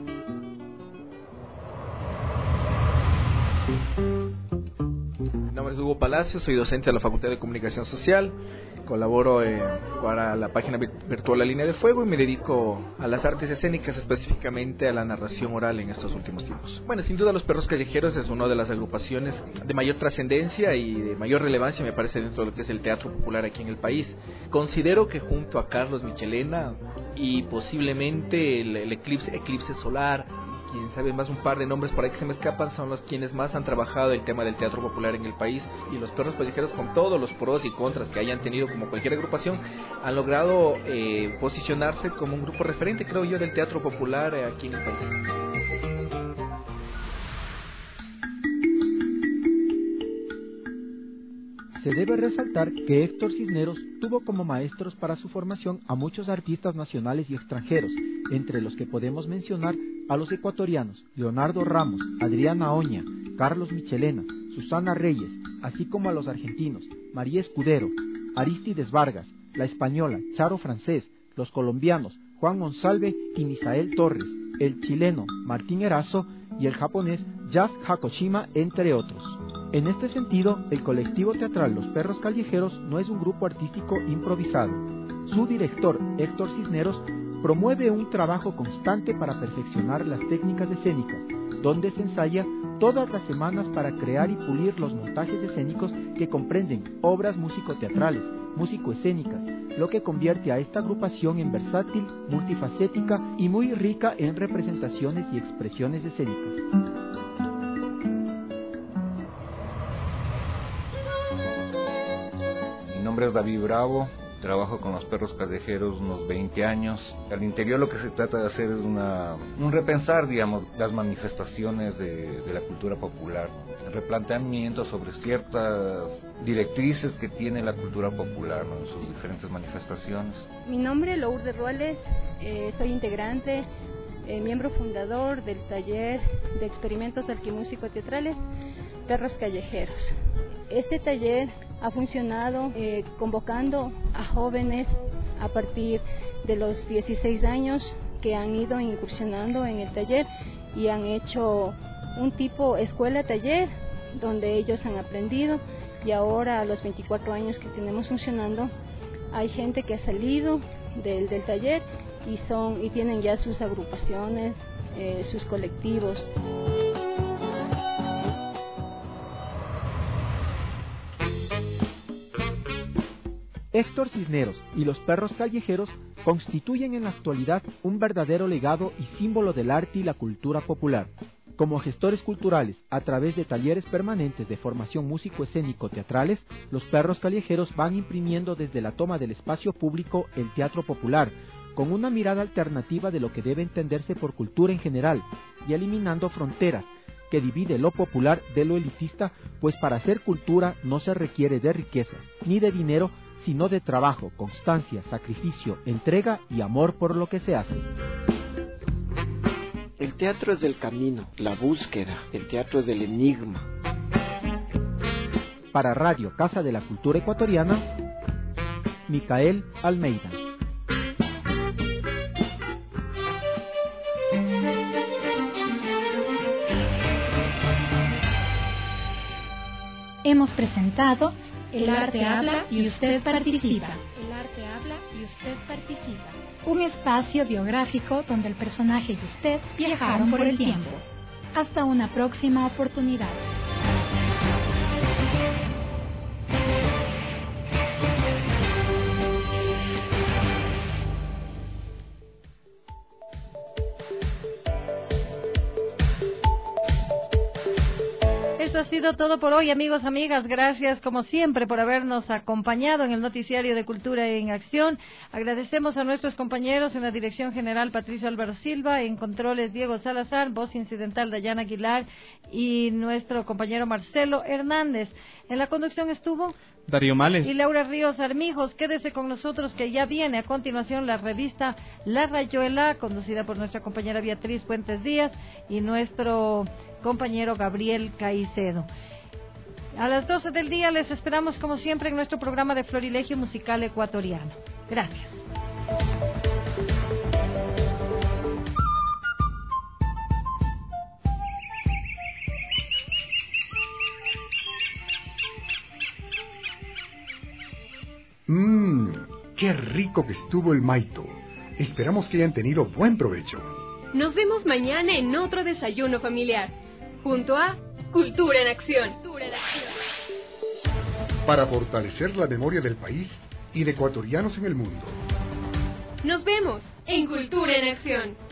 Mi nombre es Hugo Palacio, soy docente de la Facultad de Comunicación Social, colaboro para la página virtual La Línea de Fuego y me dedico a las artes escénicas, específicamente a la narración oral en estos últimos tiempos. Bueno, sin duda Los Perros Callejeros es una de las agrupaciones de mayor trascendencia y de mayor relevancia, me parece, dentro de lo que es el teatro popular aquí en el país. Considero que junto a Carlos Michelena y posiblemente el Eclipse Solar, quién sabe más, un par de nombres por ahí que se me escapan, son los quienes más han trabajado el tema del teatro popular en el país, y Los Perros Callejeros, con todos los pros y contras que hayan tenido como cualquier agrupación, han logrado posicionarse como un grupo referente, creo yo, del teatro popular aquí en el país. Se debe resaltar que Héctor Cisneros tuvo como maestros para su formación a muchos artistas nacionales y extranjeros, entre los que podemos mencionar a los ecuatorianos Leonardo Ramos, Adriana Oña, Carlos Michelena, Susana Reyes, así como a los argentinos María Escudero, Aristides Vargas, la española Charo Francés, los colombianos Juan Monsalve y Misael Torres, el chileno Martín Erazo y el japonés Yas Hakoshima, entre otros. En este sentido, el colectivo teatral Los Perros Callejeros no es un grupo artístico improvisado. Su director, Héctor Cisneros, promueve un trabajo constante para perfeccionar las técnicas escénicas, donde se ensaya todas las semanas para crear y pulir los montajes escénicos que comprenden obras músico-teatrales, músico-escénicas, lo que convierte a esta agrupación en versátil, multifacética y muy rica en representaciones y expresiones escénicas. Mi nombre es David Bravo, trabajo con Los Perros Callejeros unos 20 años. Al interior lo que se trata de hacer es un repensar, digamos, las manifestaciones de la cultura popular, el replanteamiento sobre ciertas directrices que tiene la cultura popular, ¿no?, en sus diferentes manifestaciones. Mi nombre es Lourdes Ruales, soy integrante, miembro fundador del taller de experimentos alquimúsico-teatrales Perros Callejeros. Este taller ha funcionado convocando a jóvenes a partir de los 16 años que han ido incursionando en el taller y han hecho un tipo escuela-taller donde ellos han aprendido, y ahora a los 24 años que tenemos funcionando hay gente que ha salido del taller y tienen ya sus agrupaciones, sus colectivos. Héctor Cisneros y Los Perros Callejeros constituyen en la actualidad un verdadero legado y símbolo del arte y la cultura popular. Como gestores culturales, a través de talleres permanentes de formación músico-escénico-teatrales, Los Perros Callejeros van imprimiendo desde la toma del espacio público el teatro popular, con una mirada alternativa de lo que debe entenderse por cultura en general, y eliminando fronteras que divide lo popular de lo elitista, pues para hacer cultura no se requiere de riquezas ni de dinero, sino de trabajo, constancia, sacrificio, entrega y amor por lo que se hace. El teatro es el camino, la búsqueda, el teatro es el enigma. Para Radio Casa de la Cultura Ecuatoriana, Micael Almeida. Hemos presentado El arte habla y usted participa. El arte habla y usted participa. Un espacio biográfico donde el personaje y usted viajaron por el tiempo. Hasta una próxima oportunidad. Eso ha sido todo por hoy, amigos, amigas. Gracias, como siempre, por habernos acompañado en el noticiario de Cultura en Acción. Agradecemos a nuestros compañeros en la Dirección General, Patricio Álvaro Silva, en Controles, Diego Salazar, voz incidental, Dayana Aguilar, y nuestro compañero Marcelo Hernández. En la conducción estuvo Darío Males y Laura Ríos Armijos. Quédese con nosotros, que ya viene a continuación la revista La Rayuela, conducida por nuestra compañera Beatriz Puentes Díaz y nuestro compañero Gabriel Caicedo. A las 12 del día les esperamos, como siempre, en nuestro programa de Florilegio Musical Ecuatoriano. Gracias. ¡Qué rico que estuvo el maito! Esperamos que hayan tenido buen provecho. Nos vemos mañana en otro desayuno familiar, junto a Cultura en Acción. Para fortalecer la memoria del país y de ecuatorianos en el mundo. Nos vemos en Cultura en Acción.